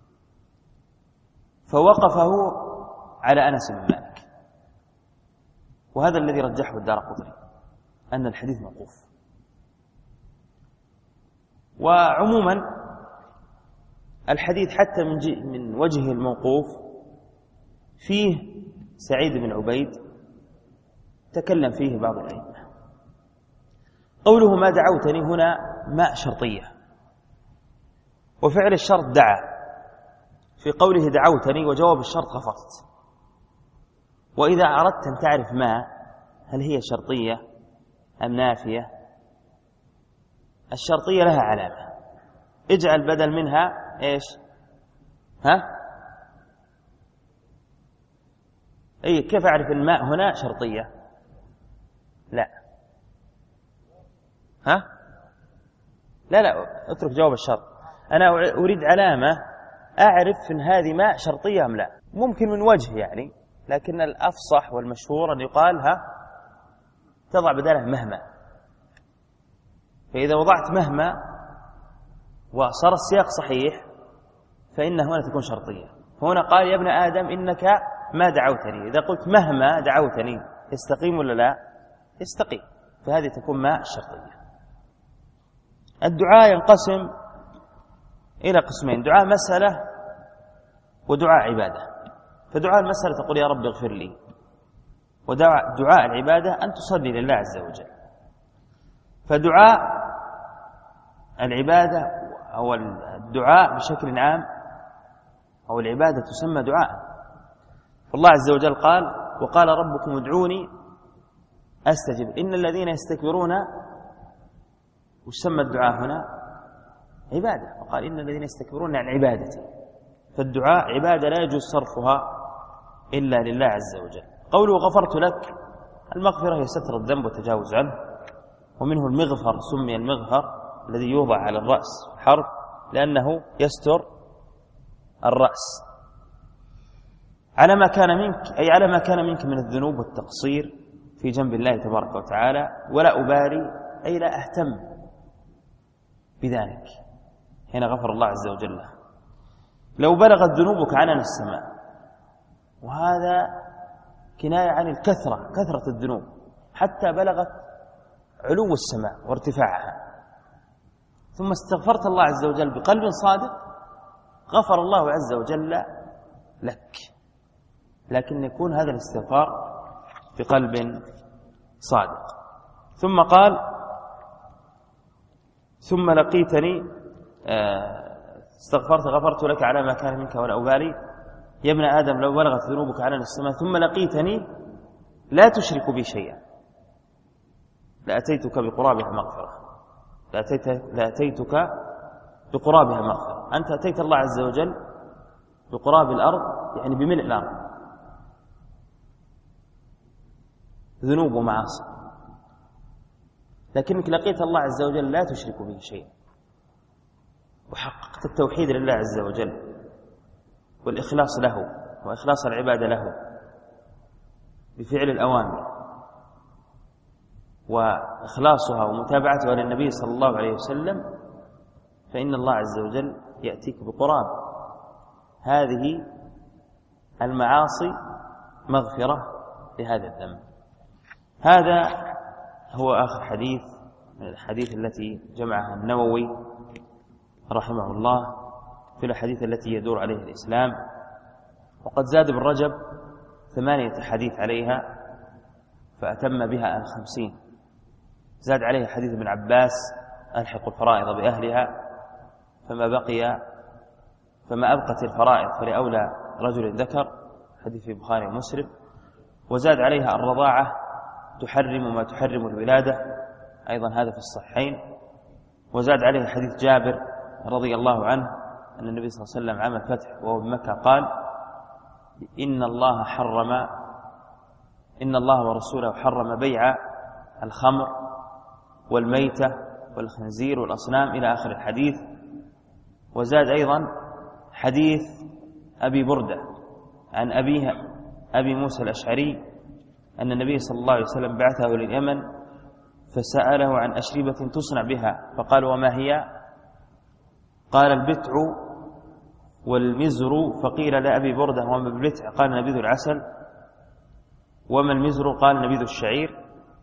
فوقفه على أنس بن مالك، وهذا الذي رجحه الدارقطني أن الحديث موقوف. وعموما الحديث حتى من, من وجه الموقوف فيه سعيد بن عبيد تكلم فيه بعض الأئمة. قوله ما دعوتني هنا ماء شرطية، وفعل الشرط دعا، في قوله دعوتني وجواب الشرط غفرت. وإذا أردت أن تعرف ما هل هي شرطية أم نافية، الشرطية لها علامة، اجعل بدل منها إيش؟ ها؟ أي كيف أعرف الماء هنا شرطية؟ لا ها؟ لا لا اترك جواب الشرط، أنا أريد علامة أعرف إن هذه ماء شرطية أم لا. ممكن من وجه يعني، لكن الأفصح والمشهور أن يقال ها تضع بدلها مهما. فإذا وضعت مهما وصار السياق صحيح فإن هنا تكون شرطية. هنا قال يا ابن آدم إنك ما دعوتني، إذا قلت مهما دعوتني يستقيم ولا لا؟ يستقيم، فهذه تكون ما الشرطية. الدعاء ينقسم إلى قسمين، دعاء مسألة ودعاء عبادة. فدعاء المسألة تقول يا رب اغفر لي، ودعاء العبادة أن تصلي لله عز وجل. فدعاء العبادة أو الدعاء بشكل عام أو العبادة تسمى دعاء. فالله عز وجل قال وقال ربكم ادعوني أستجب إن الذين يستكبرون، وش سمى الدعاء هنا؟ عبادة، وقال إن الذين يستكبرون عن عبادتي. فالدعاء عبادة لا يجوز صرفها إلا لله عز وجل. قوله غفرت لك، المغفرة هي ستر الذنب والتجاوز عنه، ومنه المغفر، سمي المغفر الذي يوضع على الرأس حرف لأنه يستر الرأس، على ما كان منك، أي على ما كان منك من الذنوب والتقصير في جنب الله تبارك وتعالى. ولا أبالي أي لا أهتم بذلك. هنا غفر الله عز وجل له. لو بلغت ذنوبك عنان السماء، وهذا كناية عن الكثرة، كثرة الذنوب حتى بلغت علو السماء وارتفاعها، ثم استغفرت الله عز وجل بقلب صادق، غفر الله عز وجل لك، لكن يكون هذا الاستغفار بقلب صادق. ثم قال ثم لقيتني استغفرت غفرت لك على ما كان منك ولا أبالي. يا ابن آدم لو بلغت ذنوبك عنان السماء ثم لقيتني لا تشرك بي شيئا، لأتيتك بقرابها مغفرة، لأتيت لأتيتك بقرابها مغفرة. أنت أتيت الله عز وجل بقراب الأرض، يعني بملء الأرض، ذنوب ومعاصي، لكنك لقيت الله عز وجل لا تشرك به شيئا، وحققت التوحيد لله عز وجل والإخلاص له وإخلاص العبادة له بفعل الأوامر وإخلاصها ومتابعتها للنبي صلى الله عليه وسلم، فإن الله عز وجل يأتيك بقراب هذه المعاصي مغفرة لهذا الذنب. هذا هو آخر حديث من الحديث التي جمعها النووي رحمه الله في الحديث التي يدور عليه الإسلام. وقد زاد ابن رجب ثمانية حديث عليها فأتم بها الخمسين. زاد عليها حديث ابن عباس: ألحق الفرائض بأهلها، فما بقي فما أبقت الفرائض فلأولى رجل ذكر، حديث في البخاري ومسلم. وزاد عليها: الرضاعة تحرم ما تحرم الولادة، أيضا هذا في الصحيحين. وزاد عليه حديث جابر رضي الله عنه أن النبي صلى الله عليه وسلم عام الفتح وهو بمكة قال: إن الله حرم إن الله ورسوله حرم بيع الخمر والميتة والخنزير والأصنام إلى آخر الحديث. وزاد أيضا حديث أبي بردة عن أبيه أبي موسى الأشعري أن النبي صلى الله عليه وسلم بعثه لليمن فسأله عن أشربة تصنع بها، فقال: وما هي؟ قال: البتع والمزر. فقيل لأبي بردة: وما البتع؟ قال: نبيذ العسل. وما المزر؟ قال: نبيذ الشعير.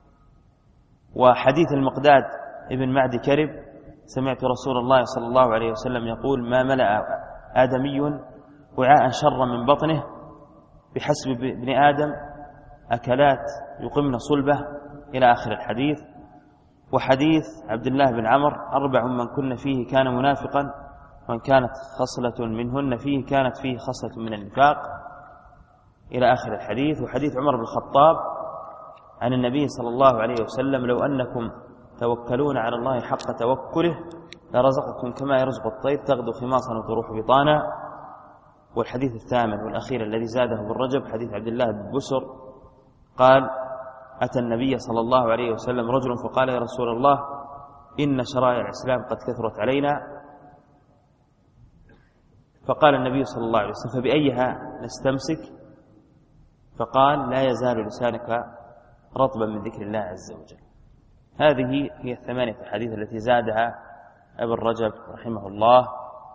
وحديث المقداد ابن معد كرب: سمعت رسول الله صلى الله عليه وسلم يقول: ما ملأ آدمي وعاء شر من بطنه بحسب ابن آدم أكلات يقمن صلبه، إلى آخر الحديث. وحديث عبد الله بن عمر: أربع من كن فيه كان منافقا، ومن كانت خصلة منهن فيه كانت فيه خصلة من النفاق، إلى آخر الحديث. وحديث عمر بن الخطاب عن النبي صلى الله عليه وسلم: لو أنكم توكلون على الله حق توكله لرزقكم كما يرزق الطير تغدو خماصا وتروح بطانا. والحديث الثامن والأخير الذي زاده ابن رجب حديث عبد الله بن بسر قال: أتى النبي صلى الله عليه وسلم رجل فقال: يا رسول الله، إن شرائع الإسلام قد كثرت علينا. فقال النبي صلى الله عليه وسلم: فبأيها نستمسك؟ فقال: لا يزال لسانك رطبا من ذكر الله عز وجل. هذه هي الثمانية الحديث التي زادها ابن رجب رحمه الله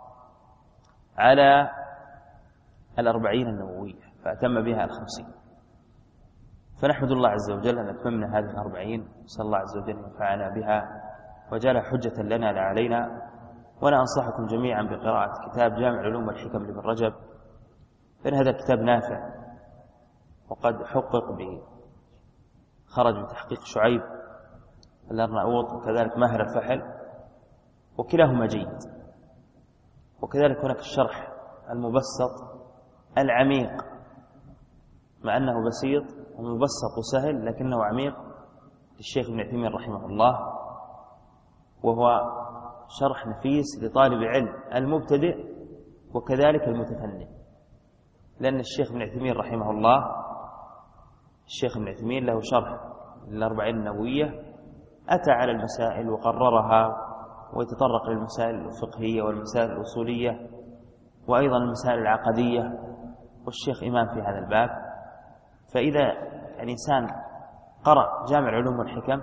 على الأربعين النووية فأتم بها الخمسين. فنحمد الله عز وجل أن أتممنا هذه الأربعين، نسأل الله عز وجل أن ينفعنا بها وجعلها حجة لنا لا علينا. وأنا أنصحكم جميعا بقراءة كتاب جامع العلوم والحكم لابن رجب، فإن هذا الكتاب نافع، وقد حقق به خرج بتحقيق شعيب الأرناؤوط وكذلك ماهر الفحل، وكلاهما جيد. وكذلك هناك الشرح المبسط العميق، مع أنه بسيط ومبسط وسهل لكنه عميق، للشيخ ابن عثيمين رحمه الله، وهو شرح نفيس لطالب علم المبتدئ وكذلك المتفنن. لأن الشيخ ابن عثيمين رحمه الله الشيخ ابن عثيمين له شرح للأربعين النووية، أتى على المسائل وقررها ويتطرق للمسائل الفقهية والمسائل الأصولية وأيضا المسائل العقدية، والشيخ إمام في هذا الباب. فإذا الإنسان قرأ جامع العلوم والحكم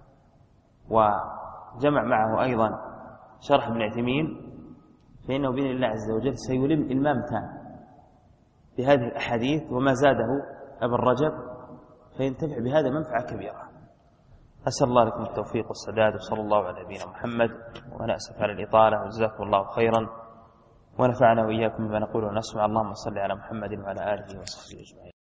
وجمع معه أيضا شرح ابن عثيمين فإنه بإذن الله عز وجل سيلم إلمام تام بهذه الأحاديث وما زاده ابن رجب، فينتفع بهذا منفعة كبيرة. أسأل الله لكم التوفيق والسداد، وصلى الله على نبينا محمد. وأنا أسف على الإطالة، وجزاكم الله خيرا، ونفعنا وإياكم بما نقول ونسمع. اللهم صل على محمد وعلى آله وصحبه أجمعين.